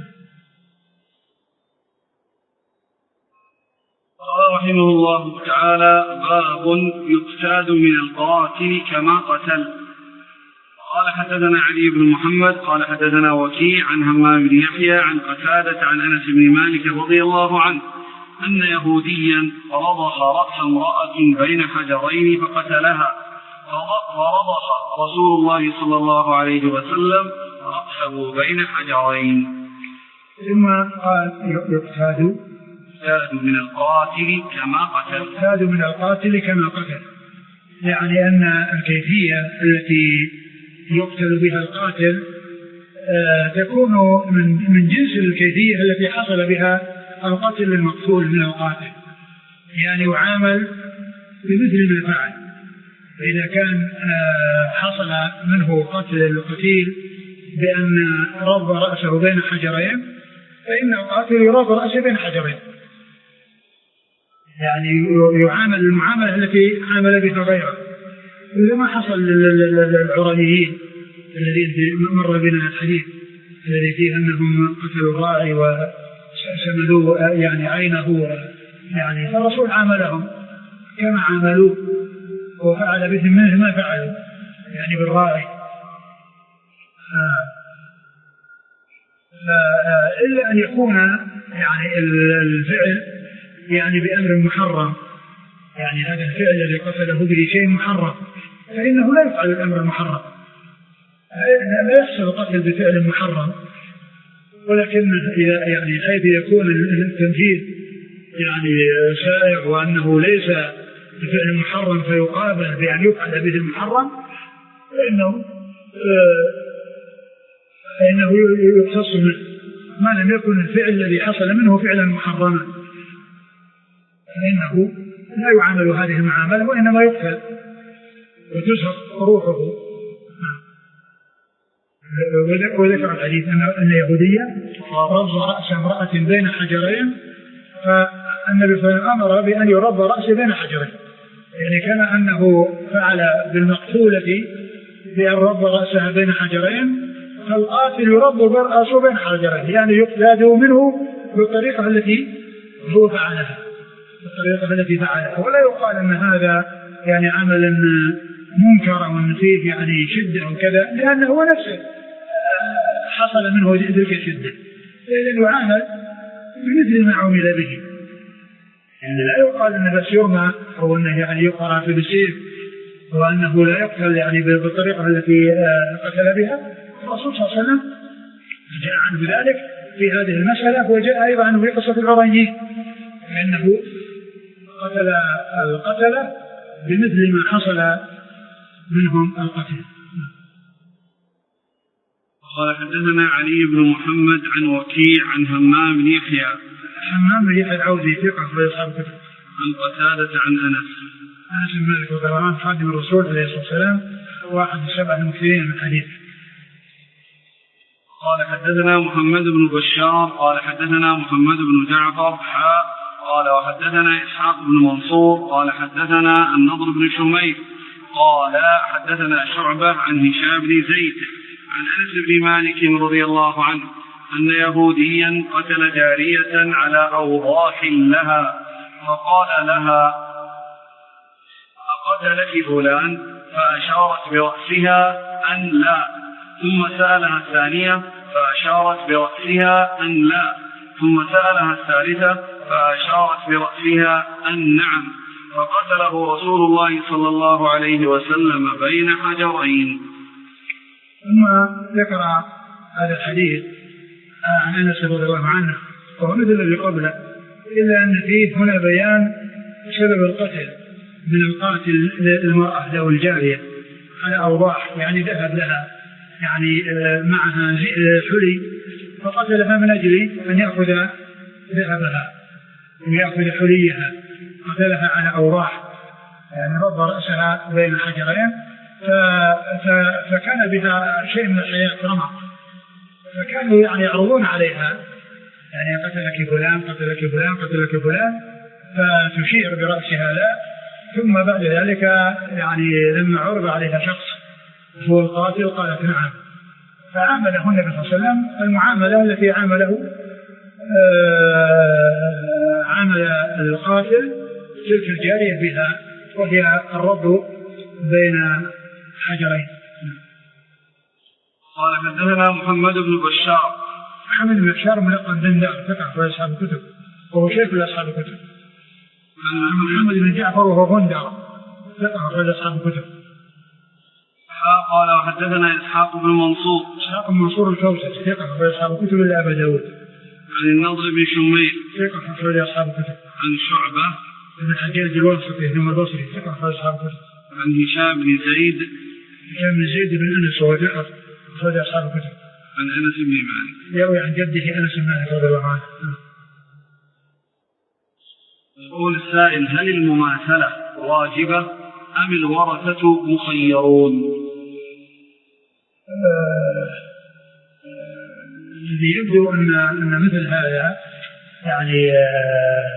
Speaker 1: قال رحمه الله تعالى: باب يقتاد من القاتل كما قتل. قال حدثنا علي بن محمد قال حدثنا وكيع عن همام بن يحيى عن قتادة عن أنس بن مالك رضي الله عنه أن يهوديا رضخ رأس امرأة بين حجرين فقتلها، فرضخ رسول الله صلى الله عليه وسلم رأسه بين حجرين.
Speaker 2: ثم قال يقتاد
Speaker 1: يقتاد من القاتل كما قتل.
Speaker 2: يقتاد من القاتل كما قتل، يعني أن الكيفية التي يقتل بها القاتل آه تكون من من جنس الكيفية التي حصل بها القتل المقتول من القاتل، يعني يعامل بمثل ما فعل. فإذا كان آه حصل منه قتل القتيل بأن رب رأسه بين حجرين، فإن القاتل يرب رأسه بين حجرين، يعني يعامل المعاملة التي عامل بها غيره. إذا ما حصل للعرانيين الذين مر بنا الحديث الذي فيه أنهم قتلوا الراعي وسملوا يعني عينه، يعني فالرسول عاملهم كما عاملوه وفعل بهم منه ما فعلوا يعني بالراعي. إلا أن يكون يعني الفعل يعني بأمر محرم، يعني هذا الفعل الذي قتله به شيء محرم فإنه لا يفعل الأمر المحرم، لا يحصل القتل بفعل محرم. ولكن إذا يعني حيث يكون التنفيذ يعني شائع وأنه ليس بفعل محرم فيقابل بأن يفعل به المحرم، فإنه فإنه يختص منه ما لم يكن الفعل الذي حصل منه فعلا محرما، فإنه لا يعامل هذه المعاملة وإنما يقتل وتسهق روحه. وذكر الحديث أن يهوديا رض رأس امرأة بين حجرين، فالنبي صلى الله عليه وسلم أمر بأن يرض رأسه بين حجرين، يعني كما أنه فعل بالمقتولة بأن رض رأسها بين حجرين، فالقاتل يرض رأسه بين حجرين، يعني يقتاد منه بالطريقة التي هو فعلها، بالطريقة التي فعلها. ولا يقال أن هذا يعني عملا منكرا وأن فيه يعني شدة وكذا، لأنه هو نفسه حصل منه تلك الشدة، لأنه يعامل بمثل ما عمل به. يعني لا يقال أنه بس يرمى أو أنه يعني يقرأ في بالسيف وأنه لا يقتل يعني بالطريقة التي قتل بها. الرسول صلى الله عليه وسلم جاء عنه ذلك في هذه المسألة، وجاء أيضا عنه في قصة العرانيين أنه قتل القتلة بمثل ما حصل منهم القتل.
Speaker 1: قال حدثنا علي بن محمد عن وكيع عن همام بن يحيى
Speaker 2: همام بن يحيى العودي ثقة في أصحاب الكتب
Speaker 1: عن قتادة عن أنس
Speaker 2: أنس بن مالك رضي الله عنه خادم الرسول عليه الصلاة والسلام واحد من السبع المكثرين من الحديث.
Speaker 1: قال حدثنا محمد بن بشار قال حدثنا محمد بن جعفر حاء قال وحدثنا إسحاق بن منصور قال حدثنا النضر بن شميل قال حدثنا شعبة عن هشام بن زيد عن أنس بن مالك رضي الله عنه أن يهوديا قتل جارية على أوضاح لها، فقال لها: أقتلك فلان؟ فأشارت برأسها أن لا، ثم سألها الثانية فأشارت برأسها أن لا، ثم سألها الثالثة فأشارت برأسها أن نعم، فقتله رسول الله صلى الله عليه وسلم بين حجرين.
Speaker 2: ثم ذكر هذا الحديث عن أنس رضي الله عنه وهو مثل الذي قبله، إلا أن فيه هنا بيان سبب القتل من القاتل المرأة له الجارية على أوضاح، يعني ذهب لها يعني معها حلي فقتلها من أجل أن يأخذ ذهبها ويأخذ حليها، قتلها على أوضاح يعني رض رأسها بين حجرين، فكان بها شيء من الحياة رمق، فكانوا يعني يعرضون عليها يعني قتلك فلان قتلك فلان قتلك فلان، فتشير برأسها لا، ثم بعد ذلك يعني لما عرض عليها شخص هو القاتل قالت نعم، فعامله النبي صلى الله عليه وسلم المعاملة التي عامله آه عامل القاتل تلك الجارية بها، وهي الربط بين حجرين.
Speaker 1: قال حدثنا محمد بن بشار.
Speaker 2: محمد بن بشار ملقب بن دار ثقة في أصحاب الكتب وهو شيخ لأصحاب الكتب. محمد بن جعفر وهو غندر ثقة في أصحاب الكتب.
Speaker 1: قال وحدثنا إسحاق بن منصور.
Speaker 2: إسحاق بن منصور الكوسج ثقة في أصحاب الكتب إلا أبا داود.
Speaker 1: عن النضر بن شميل
Speaker 2: ثقة في أصحاب الكتب.
Speaker 1: عن شعبة
Speaker 2: بن الحجاج الواسطي ثم البصري ثقة في أصحاب الكتب.
Speaker 1: عن هشام بن زيد.
Speaker 2: هشام بن زيد بن أنس وهو ثقة في أصحاب الكتب.
Speaker 1: عن أنس بن مالك.
Speaker 2: يروي عن جده أنس بن مالك رضي الله عنه.
Speaker 1: يقول السائل: هل المماثلة واجبة أم الورثة مخيرون؟
Speaker 2: الذي آه يبدو أن أن مثل هذا يعني آه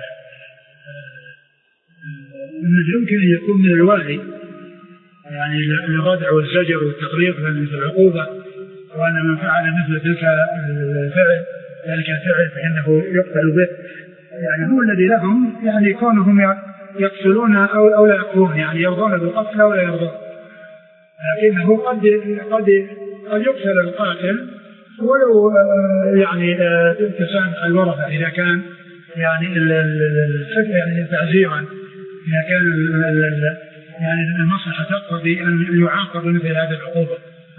Speaker 2: أنه يمكن أن يكون من الوالي، يعني الردع والزجر والتقرير مثل العقوبة، وأن من فعل مثل تلك الفعل ذلك الفعل فإنه يقتل به، يعني هو الذي لهم يعني كونهم يقتلون أو أو لا يقتلون، يعني يرضون بالقتل أو لا يرضون، لكنه قد قد قد يقتل القاتل ولو يعني تسامح الورثة إذا كان يعني الفكر يعني تعزيرا، إذا كان يعني المصلحة تقتضي أن يعاقب مثل هذه العقوبة.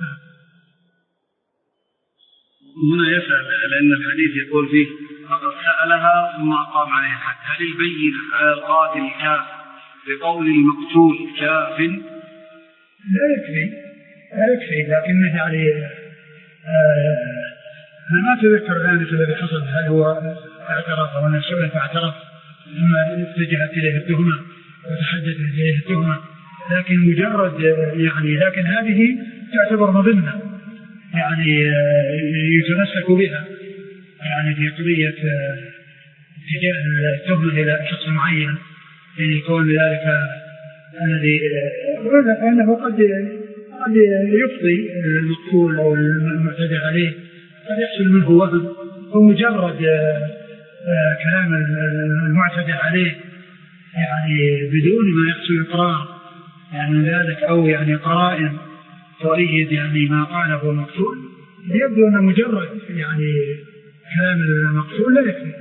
Speaker 1: هنا يسأل لأن الحديث يقول فيه فقد سألها ثم أقام عليها الحد، هل البينة على القاتل كاف بقول المقتول كاف؟
Speaker 2: لا يكفي لا يكفي لكنه يعني آه أنا ما أتذكر الآن الذي حصل، هل هو اعترف أو أن سئل فاعترف ثم اتجهت إليه التهمة وتحدثت إليه التهمة، لكن مجرد يعني لكن هذه تعتبر مظنة يعني يتمسك بها يعني في قضية اتجاه التهمة إلى شخص معين، يعني يكون ذلك الذي أنه قد قد يفضي المقتول أو المعتدى عليه قد يحصل منه وهم، ومجرد كلام المعتدى عليه يعني بدون ما يحصل إقرار يعني من ذلك أو يعني قرائن تؤيد يعني ما قاله المقتول، يبدو أن مجرد يعني كلام المقتول لا يكفي.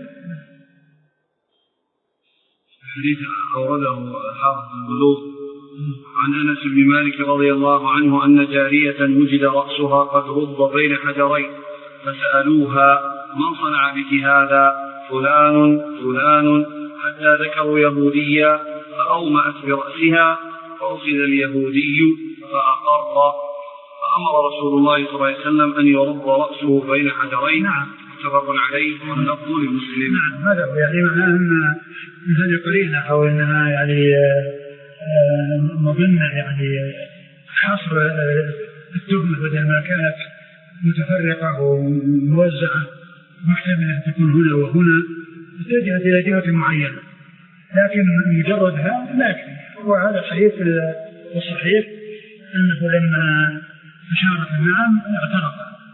Speaker 1: الحديث أورده حافظ البلوغ عن أنس بن مالك رضي الله عنه أن جارية وجد رأسها قد رض بين حجرين فسألوها: من صنع بك هذا؟ فلان فلان، حتى ذكروا يهوديا فأومأت برأسها فأخذ اليهودي فأقر، فأمر رسول الله صلى الله عليه وسلم أن يرد رأسه بين حجرين.
Speaker 2: نعم.
Speaker 1: متفق عليه واللفظ لمسلم.
Speaker 2: نعم، هذا يعني معناه أن هذه قرينة أو أنها يعني مظنة يعني حصر التهمة بدل ما كانت متفرقة وموزعة محتملة أن تكون هنا وهنا اتجهت إلى جهة معينة، لكن مجرد هذا لا يكفي. وهذا صحيح والصحيح أنه لما أشارت النعم اعترف.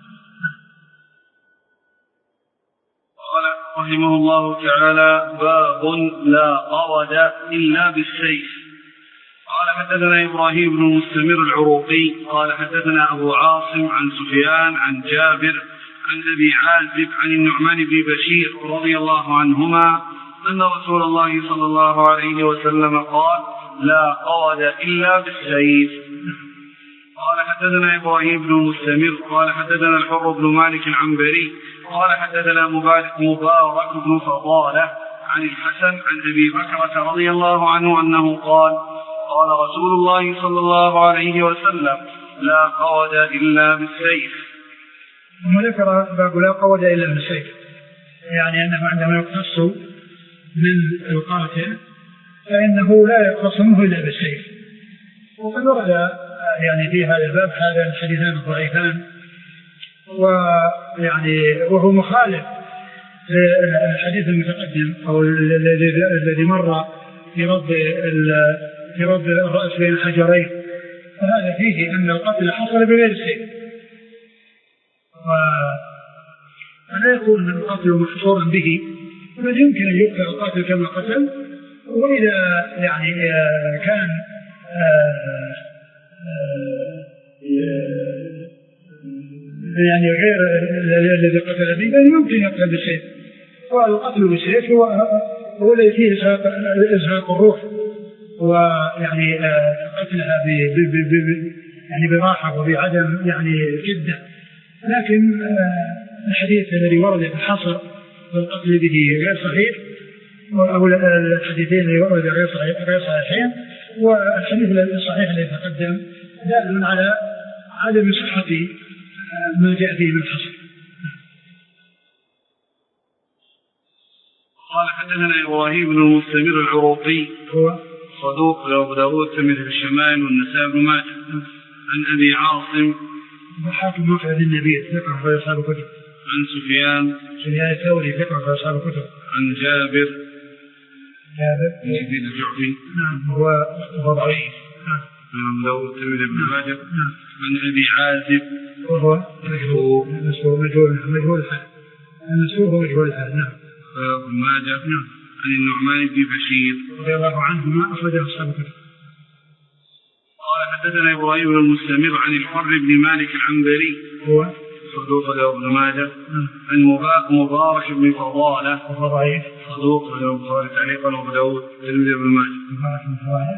Speaker 1: قال رحمه الله تعالى: باب لا قرد إلا بالسيف. قال حدثنا إبراهيم بن مستمر العروقي قال حدثنا أبو عاصم عن سفيان عن جابر عن أبي عازب عن النعمان بن بشير رضي الله عنهما أن رسول الله صلى الله عليه وسلم قال: لا قرد إلا بالسيف. قال حدثنا إبراهيم بن مستمر قال حدثنا الحر بن مالك العنبري قال حدثنا مبارك, مبارك بن فضالة عن الحسن عن أبي بكرة رضي الله عنه أنه قال: قال رسول الله صلى الله عليه وسلم: لا قود إلا بالسيف.
Speaker 2: ثم ذكر باب لا قود إلا بالسيف، يعني أنه عندما يقتص من القاتل فإنه لا يقتص منه إلا بالسيف. وقد ورد يعني في هذا الباب هذا الحديثان الضعيفان، ويعني وهو مخالف للحديث المتقدم أو الذي مر في رد يرد الرأس بين الحجرين، فهذا فيه أن القتل حصل بغير سيف، ولا يكون القتل محصورا به، بل يمكن أن يقتل القاتل كما قتل. وإذا يعني كان يعني غير الذي قتل به يمكن يقتل بالسيف، والقتل بالسيف هو هو الذي فيه إزهاق الروح، ويعني قتلها ب يعني براحة وبعدم يعني جدة. لكن الحديث الذي ورد في الحصر والقتل به غير صحيح، أو الحديثين الذي ورد غير صحيحين، والحديث الصحيح الذي تقدم دال على عدم صحة ما جاء فيه من الحصر.
Speaker 1: قال حدثنا إبراهيم بن المستمر العروقي
Speaker 2: هو
Speaker 1: صدوق أبو داود الترمذي في الشمائل والنسائي بن ماجه عن أبي عاصم
Speaker 2: حاكم مفرد النبي ذكر في أصحاب الكتب
Speaker 1: عن سفيان
Speaker 2: سفيان الثوري ذكر في أصحاب الكتب
Speaker 1: عن جابر
Speaker 2: جابر
Speaker 1: بن يزيد الجعفي
Speaker 2: نعم هو ضعيف نعم
Speaker 1: عن أبو داود الترمذي بن ماجه عن أبي عازب
Speaker 2: وهو مجهول مجهول مجهول الحال المسؤول هو مجهول الحال نعم
Speaker 1: ابن ماجه
Speaker 2: نعم
Speaker 1: عن النعمان بن بشير
Speaker 2: رضي الله عنهما أخرجه أصحاب الكتب.
Speaker 1: قال حدثنا إبراهيم بن المستمر عن الحر بن مالك العنبري
Speaker 2: هو
Speaker 1: صدوق له ابن ماجه عن مبارك بن فضالة
Speaker 2: وهو ضعيف
Speaker 1: صدوق له البخاري تعليقا وابو داود الترمذي بن ماجه.
Speaker 2: مبارك بن فضالة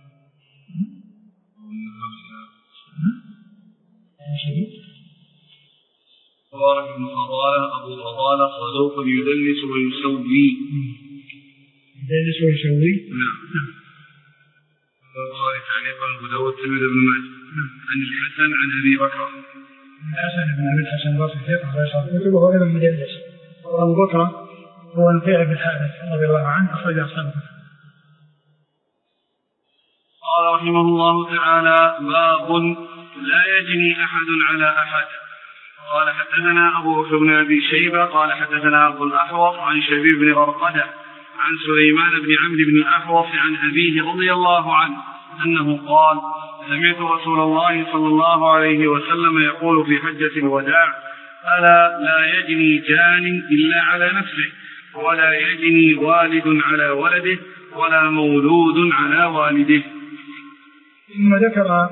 Speaker 1: مبارك بن فضالة أبو فضالة صدوق يدلس ويسوي
Speaker 2: يدلس ويسوي
Speaker 1: نعم البخاري تعليقا وابو داود الترمذي بن ماجه عن الحسن عن أبي بكر
Speaker 2: الحسن بن أبي الحسن البصري ثقة في أصحاب الكتب وهو أيضا مدلس، وأبو بكر هو نفيع بن الحارث رضي الله عنه أخرج أصحاب الكتب.
Speaker 1: قال رحمه الله تعالى باب لا يجني أحد على أحد. قال حدثنا أبو بكر بن أبي شيبة قال حدثنا أبو الأحوص عن شبيب بن غرقدة عن سليمان بن عمرو بن الأحوص عن أبيه رضي الله عنه أنه قال سمعت رسول الله صلى الله عليه وسلم يقول في حجة الوداع ألا لا يجني جان إلا على نفسه ولا يجني والد على ولده ولا مولود على والده.
Speaker 2: ثم ذكر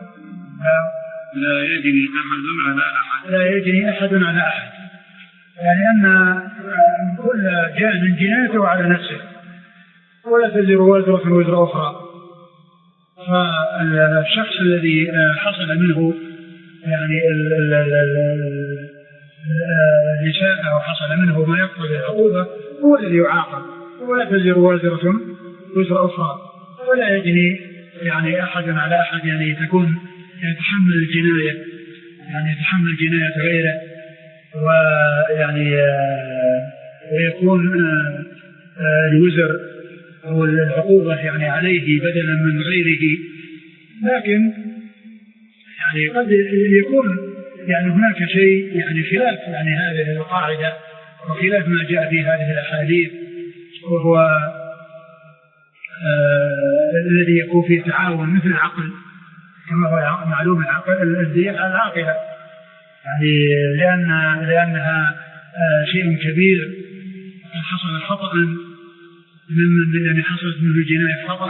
Speaker 1: لا يجني أحد على أحد
Speaker 2: لا يجني أحد على أحد، يعني أن كل جان جنايته على نفسه ولا تزر وازرة وزر أخرى. فالشخص الذي حصل منه يعني الإساءة أو حصل منه ما يقتضي العقوبة هو الذي يعاقب، ولا تزر وازرة وزر أخرى، ولا يجني يعني أحد على أحد، يعني تكون يتحمل الجناية يعني يتحمل جناية غيره، ويعني ويكون الوزر أو العقوبة يعني عليه بدلا من غيره. لكن يعني قد يكون يعني هناك شيء يعني خلاف يعني هذه القاعدة وخلاف ما جاء في هذه الأحاديث، وهو آه الذي يكون فيه تعاون مثل العقل كما هو معلوم العقل الدية على العاقلة، يعني لأن لأنها آه شيء كبير حصل خطأ ممن يعني حصلت منه الجناية خطأ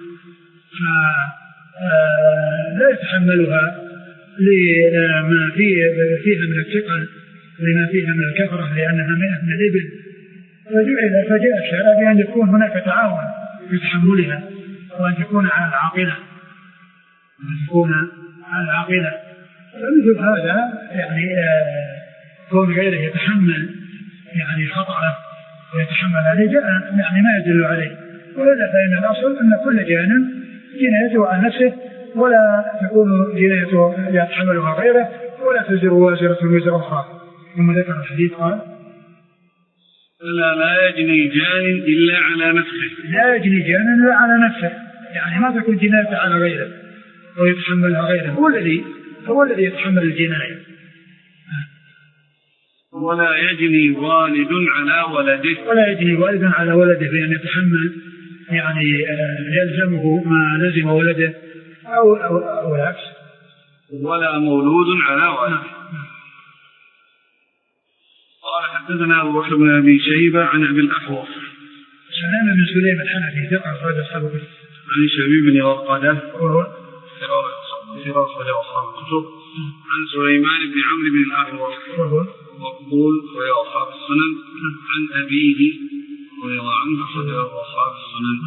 Speaker 2: فلا يتحملها لما فيها من الثقل لما فيها من الكثرة لأنها مئة من الإبل، فجعل فجاء الشرع بأن يكون هناك تعاون في تحملها وأن تكون على العاقلة وأن تكون على العاقلة. فمثل هذا يعني كون غيره يتحمل يعني خطأه ويتحمل عليه جاء يعني ما يدل عليه، ولذا فإن الأصل أن كل جانب جنايته عن نفسه ولا تكون جنايته يتحملها غيره ولا تزر وازرة وزر أخرى. ثم ذكر الحديث قال
Speaker 1: لا لا يجني جان إلا على نفسه
Speaker 2: لا يجني جان إلا على نفسه، يعني ما تكون جنايته على غيره ويتحملها غيره، هو الذي هو الذي يتحمل الجناية.
Speaker 1: ولا يجني والد على ولده
Speaker 2: ولا يجني والد على ولده بأن يتحمل يعني يلزمه ما لزم ولده أو أو, أو العكس.
Speaker 1: ولا مولود على ولده. قال حدثنا أبو بكر بن أبي شيبة عن أبي الأحوص
Speaker 2: سلام بن سليم الحنفي ثقة أخرج أصحاب الكتب.
Speaker 1: عن شبيب بن ورقدة
Speaker 2: وهو
Speaker 1: ثقة أخرج أصحاب الكتب. عن سليمان بن عمرو بن الأحوص
Speaker 2: وهو
Speaker 1: مقبول وهي أصحاب السنن. عن أبيه رضي الله عنه أخرج أصحاب السنن.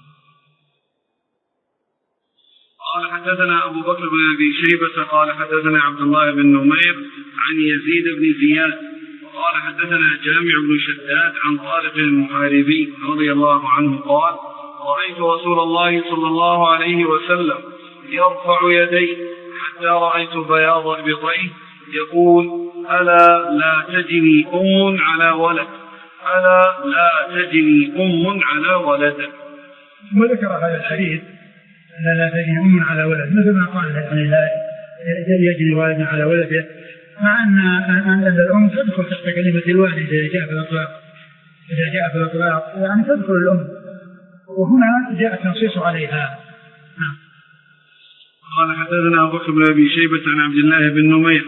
Speaker 1: قال حدثنا أبو بكر بن أبي شيبة قال حدثنا عبد الله بن نمير عن يزيد بن زياد قال حدثنا جامع بن شداد عن طارق المحاربي رضي الله عنه قال رأيت رسول الله صلى الله عليه وسلم يرفع يديه حتى رأيت بياض إبطيه يقول ألا لا تجني أم على ولد ألا لا تجني أم على ولد.
Speaker 2: وذكر هذا الحديث ألا لا تجني أم على ولد مثل ما قال يعني لا يجني والد على ولده، مع أن أن الأم تدخل تحت كلمة الوالد إذا جاء في الإطلاق إذا جاء في الإطلاق يعني تدخل الأم، وهنا جاء التنصيص عليها.
Speaker 1: قال حدثنا أبو بكر بن أبي شيبة عن عبد الله بن نمير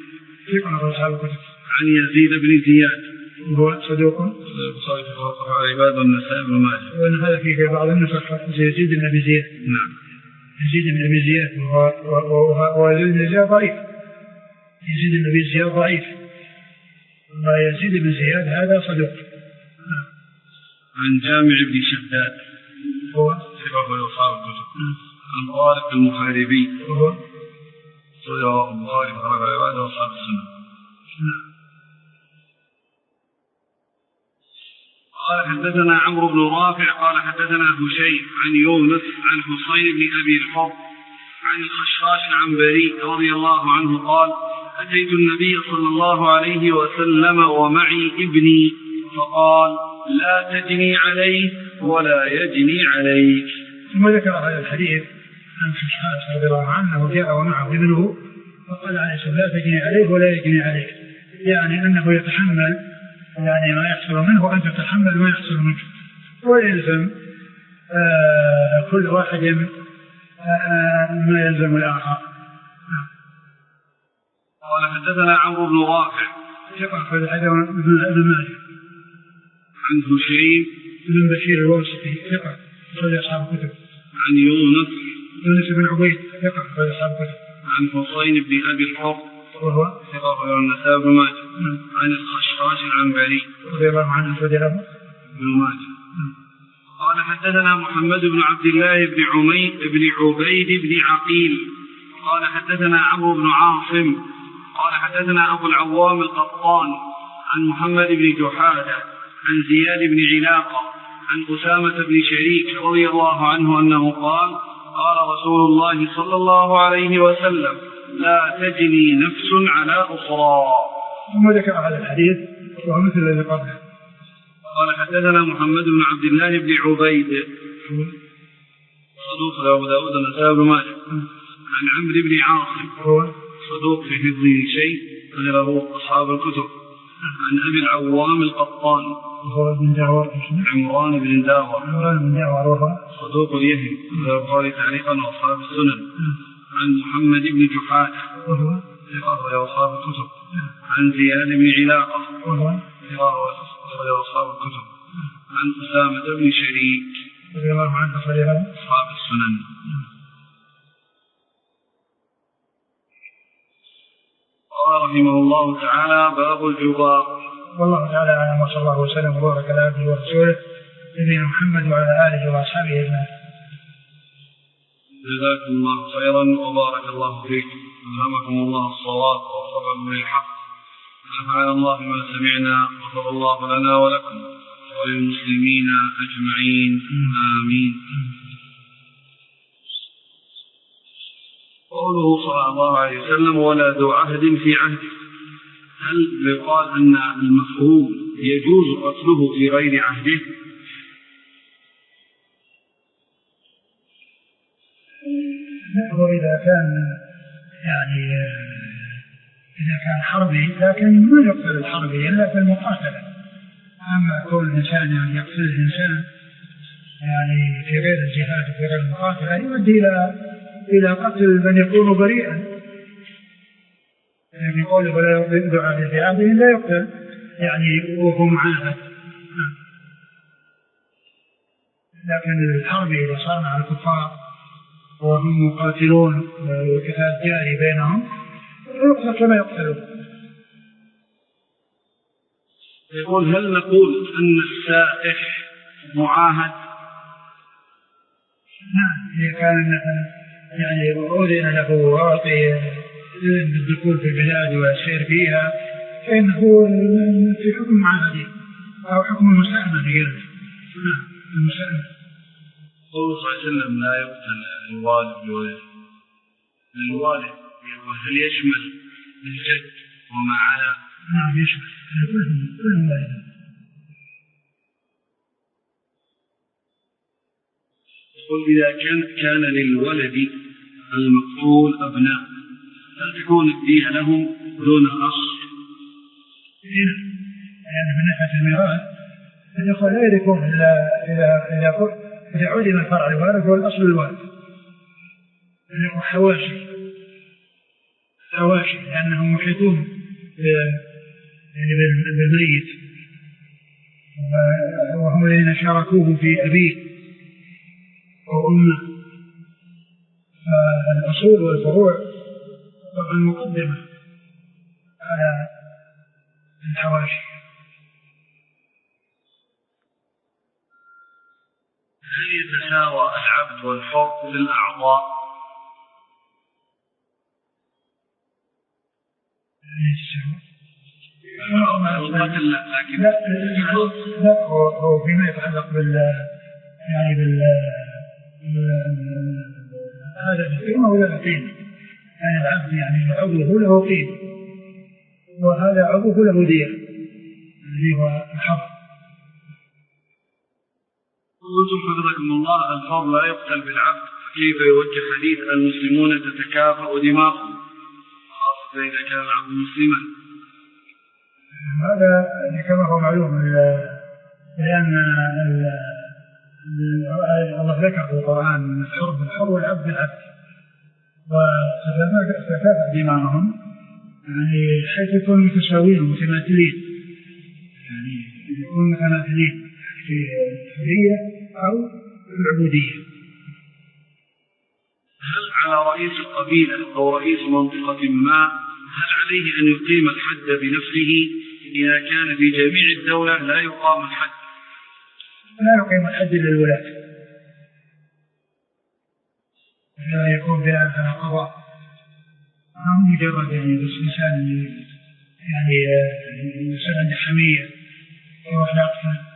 Speaker 1: عن يزيد بن زياد
Speaker 2: وهو صدوق
Speaker 1: على عباد النساء بن ماجه،
Speaker 2: وأن هذا في بعض النسخ يزيد بن أبي زياد.
Speaker 1: نعم
Speaker 2: يزيد بن أبي زياد ويزيد بن زياد ضعيف. يزيد بن أبي زياد ضعيف ويزيد بن زياد هذا صدوق.
Speaker 1: عن جامع بن شداد
Speaker 2: هو
Speaker 1: ثقة أصحاب الكتب. عن طارق المحاربي
Speaker 2: وهو
Speaker 1: صدوق البخاري وخرج عباد أصحاب السنة. قال حدثنا عمرو بن رافع قال حدثنا هشيم عن يونس عن حصين بن أبي الحر عن الخشاش العنبري رضي الله عنه قال أتيت النبي صلى الله عليه وسلم ومعي ابني فقال لا تجني عليه ولا يجني عليك.
Speaker 2: ثم ذكر هذا الحديث عن الخشاش رضي الله عنه جاء ومعه ابنه فقال عليه السلام لا تجني عليه ولا يجني عليك، يعني أنه يتحمل يعني ما يحصل منه وأنت تتحمل ما يحصل منك، ويلزم آه كل واحد آه ما يلزم الآخر.
Speaker 1: قال حدثنا عمرو بن رافع
Speaker 2: ثقة في الحديث ابن ماجه
Speaker 1: عن هشيم
Speaker 2: بن بشير الواسطي ثقة في أصحاب الكتب.
Speaker 1: عن يونس
Speaker 2: يونس بن عبيد ثقة في أصحاب الكتب.
Speaker 1: عن حصين بن أبي الحر
Speaker 2: وهو
Speaker 1: ثقة في النساء بن ماجه. عن الخشاش العنبري
Speaker 2: رضي الله عنه رضي الله
Speaker 1: بن ماجه. قال حدثنا محمد بن عبد الله بن عميد بن عبيد بن عقيل قال حدثنا عمرو بن عاصم قال حدثنا أبو العوام القطان عن محمد بن جحادة عن زياد بن علاقة عن أسامة بن شريك رضي الله عنه أنه قال قال رسول الله صلى الله عليه وسلم لا تجني نفس على أخرى.
Speaker 2: ثم ذكر هذا الحديث وهو مثل الذي قبله.
Speaker 1: قال حدثنا محمد بن عبد الله بن عبيد صدوق أبو داود النسائي بن ماجه عن عمرو بن عاصم
Speaker 2: هو
Speaker 1: صدوق في حفظه شيء غيره أصحاب الكتب. عن أبي العوام القطان
Speaker 2: هو بن داور
Speaker 1: عمران بن داور
Speaker 2: عمران بن داور وهو
Speaker 1: صدوق اليهم البخاري تعليقا وأصحاب السنن. عن محمد بن جحادة
Speaker 2: وهو
Speaker 1: ثقة أصحاب الكتب. عن زياد بن علاقة
Speaker 2: وهو
Speaker 1: ثقة أصحاب الكتب. عن أسامة بن شريك
Speaker 2: رضي الله عنه
Speaker 1: أصحاب السنن. قال رحمه الله تعالى باب الجبار.
Speaker 2: والله تعالى أعلم وصلى الله وسلم وبارك على عبده ورسوله نبينا محمد وعلى آله وأصحابه أجمعين.
Speaker 1: جزاكم الله خيرا وبارك الله فيكم، ألهمكم الله الصواب ووفقكم للحق، نفعنا الله بما سمعنا وغفر الله لنا ولكم وللمسلمين أجمعين آمين. قوله صلى الله عليه وسلم ولا ذو عهد في عهده، هل يقال أن المفهوم يجوز قتله في غير عهده؟
Speaker 2: هو إذا كان يعني إذا كان حربي، لكن ما يقتل الحربي إلا في المقاتلة. أما كل إنسان يعني يقتل الإنسان يعني في غير الجهاد وفي غير المقاتلة يؤدي إلى إلى قتل من يكون بريئا. يعني يقول ولا يدعى للجهاد لا يقتل يعني وهو معاهد. لكن الحرب إذا صار مع الكفار وهم مقاتلون والقتال جاري بينهم يقتل كما يقتلون.
Speaker 1: يقول هل نقول أن السائح معاهد؟
Speaker 2: نعم، إذا كان يعني أذن له وأعطي الدخول في البلاد والسير فيها فإنه في حكم معاهدين أو حكم المساهمة في غيره. نعم المساهمة.
Speaker 1: قوله صلى الله عليه وسلم لا يقتل الوالد بولده. الوالد هل يشمل الجد وما على؟
Speaker 2: نعم يشمل كلهم كلهم والد.
Speaker 1: يقول إذا كان كان للولد المقتول أبناء هل تكون الدية لهم دون أخ؟
Speaker 2: يعني من ناحية الميراث الإخوة لا يرثون إلا إذا إذا إذا علم الفرع الوارث هو الأصل الوارث. الإخوة حواشي حواشي لأنهم محيطون يعني بالميت وهم الذين شاركوه في أبيه وأمه. فالأصول والفروع طبعا مقدمة على الحواشي.
Speaker 1: هل يتساوى العبد والحر في الأعضاء؟
Speaker 2: لكن لا لا هو فيما يتعلق بال يعني بال هذا القيمة ولا القيمة. يعني العبد يعني عضوه له قيمة وهذا عضوه له دية اللي هو الحر.
Speaker 1: قلتم حفظكم الله الحر لا يقتل بالعبد كيف يوجه حديث المسلمون تتكافأ دماؤهم خاصة إذا كان العبد مسلما؟
Speaker 2: هذا كما هو معلوم لأن الله ذكر في القرآن الحر بالحر والعبد بالعبد وتتكافأ دماؤهم يعني حيث يكون متساويين ومتماثلين يعني يكون متماثلين في الحرية أو العبودية.
Speaker 1: هل على رئيس القبيلة أو رئيس منطقة ما هل عليه أن يقيم الحد بنفسه إذا كان في جميع الدولة لا يقام الحد؟
Speaker 2: لا يقيم الحد للولاة لا يكون بها قضاء ما مجرد يعني بس إنسان يعني إنسان عنده حمية يروح يقتل.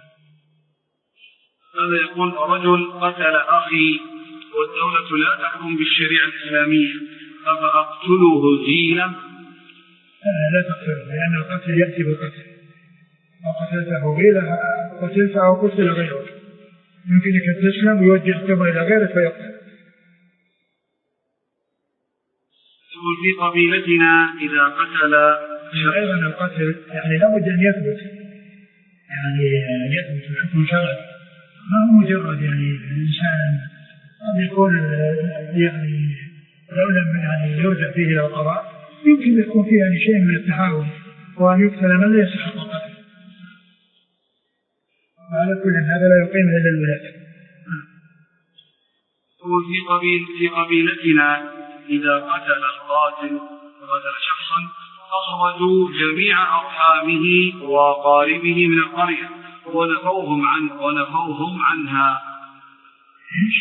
Speaker 1: هذا يقول رجل قتل أخي والدولة لا تحكم بالشريعة الإسلامية أفأقتله زينة؟
Speaker 2: لا تقتله لأن القتل يأتي بالقتل وقتلته غيره قتلته أو قتل غيره يمكنك أن تسلم ويوجه التوبة إلى غيرك فيقتل.
Speaker 1: يقول في قبيلتنا إذا قتل
Speaker 2: أيضا القتل يعني لابد أن يثبت يعني يثبت الحكم شرعي ما هو مجرد يعني الإنسان قد يكون يعني لو لم يعني يرجع فيه إلى القضاء يمكن يكون فيه يعني شيء من التعاون وأن يقتل من لا يستحق القتل. وعلى كل هذا لا يقيم إلا الولاة.
Speaker 1: في قبيل في قبيلتنا إذا قتل القاتل قتل شخصا أخرجوا جميع أرحامه وقاربه من القرية ونفوهم عن ونفوهم عنها.
Speaker 2: إيش؟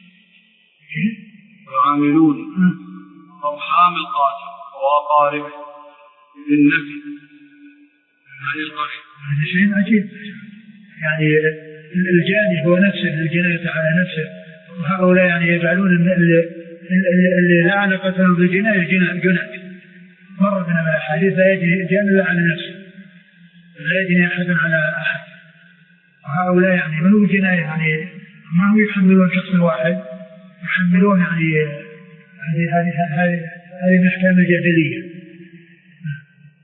Speaker 1: يعاملون أرحام القاتل وقاربه بالنفي عن القرية.
Speaker 2: هذا شيء عجيب يعني الجاني هو نفسه الجناية على نفسه وهؤلاء يعني يجعلون اللي لا علاقة لهم بالجناية جناية. مر بنا بالأحاديث لا يجري جاني إلا على نفسه لا يجري أحد على أحد. وهؤلاء يعني من هو الجناية يعني ما هو يحملون شخص واحد يحملون يعني هذه هذه هذه هذه من أحكام الجاهلية.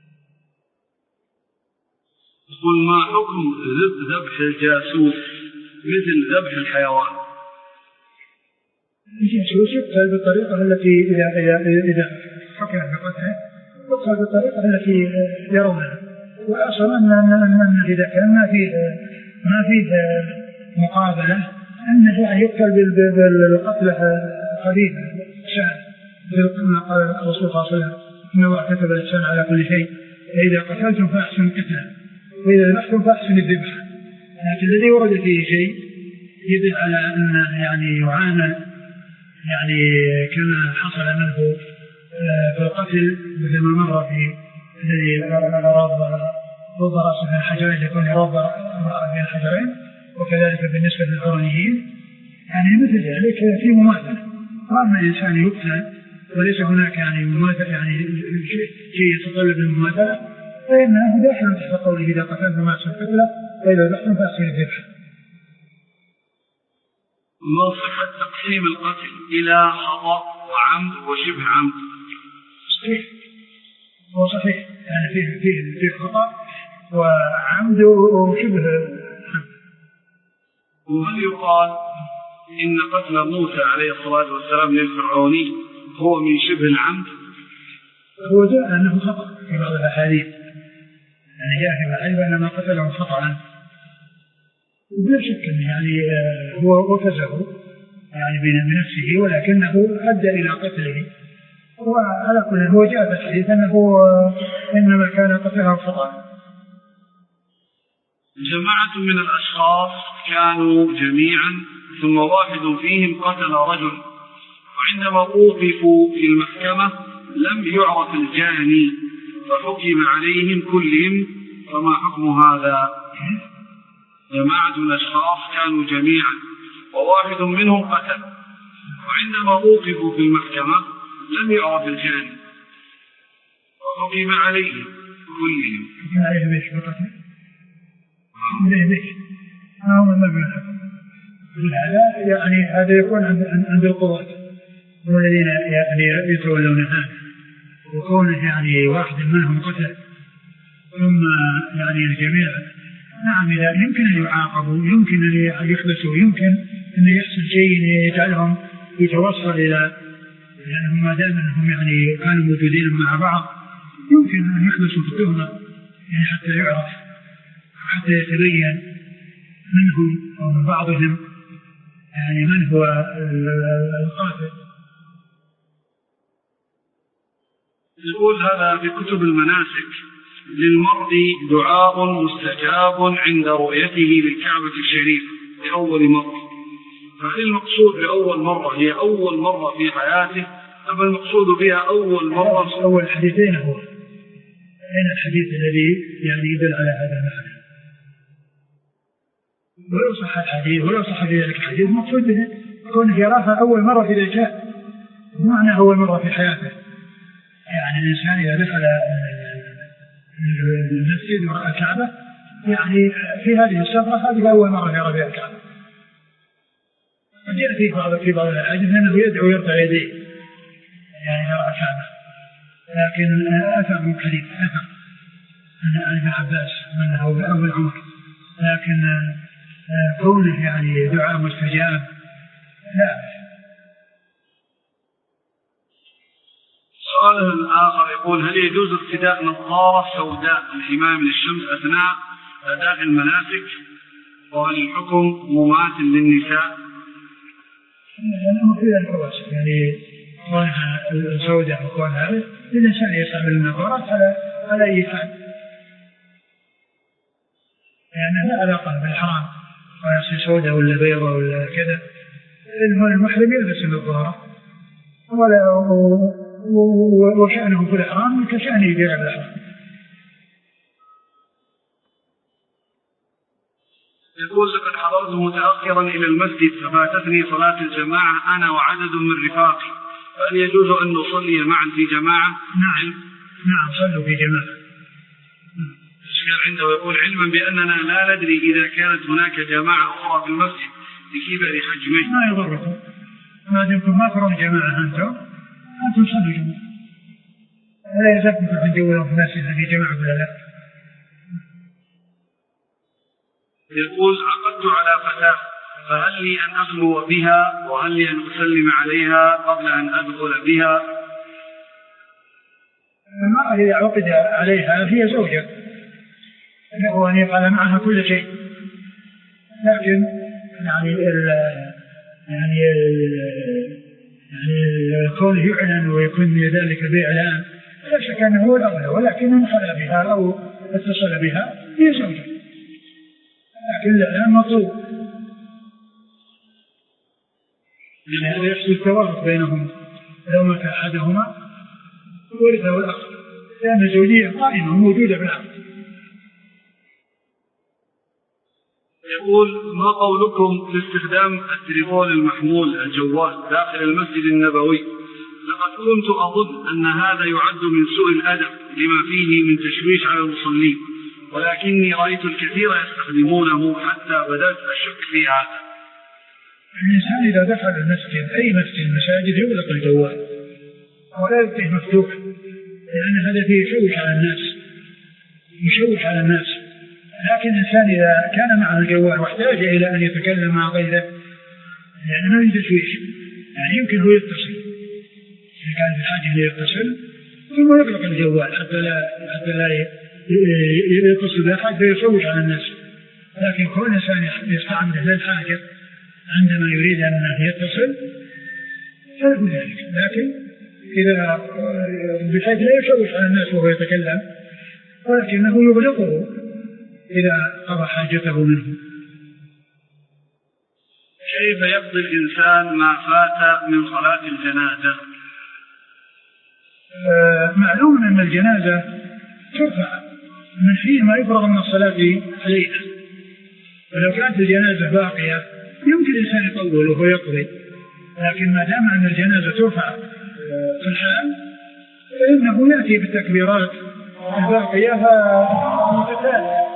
Speaker 1: يقول ما حكم ذبح الجاسوس مثل ذبح الحيوان.
Speaker 2: يقتل بالطريقة التي إذا إذا إذا حكم بقتله يقتل بالطريقة التي يرونها. وأصلا أن أن إذا كان ما فيه ما فيه مقابلة أنه يعني يقتل بالقتل خفيفا شان. كما قال الرسول صلى الله عليه وسلم إنه كتب الإحسان على كل شيء، فإذا قتلتم فأحسنوا القتلة وإذا ذبحتم فأحسنوا الذبح. لكن الذي ورد فيه شيء يدل على أن يعني يعامل يعني كما حصل منه في القتل مثل ما مر في الذي رض رض رأسه من الحجرين يكون رض رأسه من الحجرين، وكذلك بالنسبة للعرانيين يعني مثل ذلك في مماثلة. وأما الإنسان يقتل وليس هناك يعني مماثلة يعني شيء يتطلب المماثلة فإنه داخل تحت قوله إذا قتلتم فأحسنوا القتلة وإذا ذبحتم فأحسنوا الذبح.
Speaker 1: ما صحة تقسيم القتل إلى خطأ وعمد وشبه عمد؟
Speaker 2: صحيح، هو صحيح يعني فيه فيه فيه خطأ وعمد وشبه عمد.
Speaker 1: وهل يقال إن قتل موسى عليه الصلاة والسلام للفرعوني هو من شبه العمد؟
Speaker 2: هو جاء أنه خطأ في بعض الأحاديث، يعني جاء في الأحاديث أنما قتله خطأ وبلا شك يعني هو وكزه يعني بنفسه ولكنه أدى إلى قتله. وعلى كل هو جاء في الحديث أنه إنما كان قتله خطأ.
Speaker 1: جماعة من الأشخاص كانوا جميعا ثم واحد فيهم قتل رجل، وعندما أوقفوا في المحكمة لم يعرف الجاني فحكم عليهم كلهم، فما حكم هذا؟ جماعة من الأشخاص كانوا جميعا وواحد منهم قتل، وعندما أوقفوا في المحكمة لم يعرف الجاني فحكم عليهم كلهم.
Speaker 2: حكم عليهم ليش بقتل؟ ليه ليش؟ هو ما بيحكم. هذا يعني هذا يكون عند عند القضاة والذين يعني يتولون هذا، وكونه يعني واحد منهم قتل ثم يعني الجميع نعم إذا يمكن أن يعاقبوا، يمكن أن يحبسوا، يمكن أن يحصل شيء يجعلهم يتوصل إلى لأنهم ما دام أنهم يعني كانوا موجودين مع بعض يمكن أن يحبسوا في التهمة يعني حتى يعرف حتى يتبين منهم أو من بعضهم يعني من هو القاتل.
Speaker 1: يقول هذا في كتب المناسك للمرء دعاء مستجاب عند رؤيته للكعبة الشريفة لأول مرة، فهل المقصود بأول مرة هي أول مرة في حياته أم المقصود بها أول مرة؟
Speaker 2: أول حديثين هو هنا الحديث الذي يعني يدل على هذا المعنى. ولو صح الحديث ولو صح ذلك الحديث مقصود به كونه يراها أول مرة في ذلك معنى أول مرة في حياته. يعني الإنسان إذا دخل المسجد ورأى الكعبة يعني في هذه السفرة هذه أول مرة يرى فيها الكعبة. وجاء في بعض في بعض الأحاديث أنه يدعو ويرفع يديه يعني يرى الكعبة، لكن أثر من حديث أثر عن ابن عباس أنه أول عمر، لكن كونه يعني دعاء مستجاب لا.
Speaker 1: سؤال آخر يقول هل يجوز ارتداء نظارة سوداء للحماية من الشمس أثناء أداء المناسك، وهل الحكم مماثل للنساء؟
Speaker 2: لأنه في ذلك يعني كونها السوداء وكون هذا الإنسان يستعمل النظارات على على أي حال، يعني لا علاقة بالحرام ويصير سوداء ولا بيضاء ولا كذا. المحرم يلبس النظارة ولا وشأنه في الإحرام كشأنه في غير الإحرام.
Speaker 1: يقول لقد حضرت متأخرا إلى المسجد ففاتتني صلاة الجماعة أنا وعدد من رفاقي، فهل يجوز أن نصلي معا في جماعة؟
Speaker 2: نعم نعم صلوا في جماعة.
Speaker 1: الشيخ عنده يقول علما بأننا لا ندري إذا كانت هناك جماعة أخرى في المسجد لكبر حجمه.
Speaker 2: ما يضركم ما دمتم ما ترون جماعة أنتم أنتم صلوا جماعة، لا يلزمكم تجولون في المسجد في جماعة ولا لا.
Speaker 1: يقول عقدت على فتاة، فهل لي أن أخلو بها وهل لي أن أسلم عليها قبل أن أدخل بها؟
Speaker 2: المرأة إذا عقد عليها هي زوجة، له أن يفعل معها كل شيء، لكن يعني ال يعني ال يعني كونه يعلن ويكون ذلك بإعلان لا شك أنه هو الأولى، ولكن من خلى بها أو اتصل بها هي زوجة، لكن الإعلان مطلوب، يعني هذا يحصل التوافق بينهم، لو مات أحدهما ورثه الآخر، لأن الزوجية قائمة موجودة بالعقد.
Speaker 1: يقول ما قولكم في استخدام التليفون المحمول الجوال داخل المسجد النبوي؟ لقد كنت أظن أن هذا يعد من سوء الأدب لما فيه من تشويش على المصلين، ولكني رأيت الكثير يستخدمونه حتى بدأت أشك في هذا.
Speaker 2: الإنسان إذا دخل المسجد أي مسجد المساجد يغلق الجوال ولا يبقيه مفتوح، لأن هذا فيه يشوش على الناس يشوش على الناس لكن الإنسان إذا كان معه الجوال واحتاج إلى أن يتكلم مع غيره يعني ما في تشويش، يعني يمكن هو يتصل إذا كان في حاجة ليتصل ثم يغلق الجوال حتى لا حتى لا يتصل بأحد فيشوش على الناس، لكن كل إنسان يستعمله للحاجة عندما يريد أن يتصل فله ذلك، لكن إذا بحيث لا يشوش على الناس وهو يتكلم، ولكنه يغلقه إذا قضى حاجته منه.
Speaker 1: كيف يقضي الإنسان ما فات من صلاة الجنازة؟
Speaker 2: آه معلوم أن الجنازة ترفع من حين ما يفرغ من الصلاة عليها، ولو كانت الجنازة باقية يمكن الإنسان يطول وهو يقضي، لكن ما دام أن الجنازة ترفع في الحال فإنه يأتي بالتكبيرات الباقية فتتالى.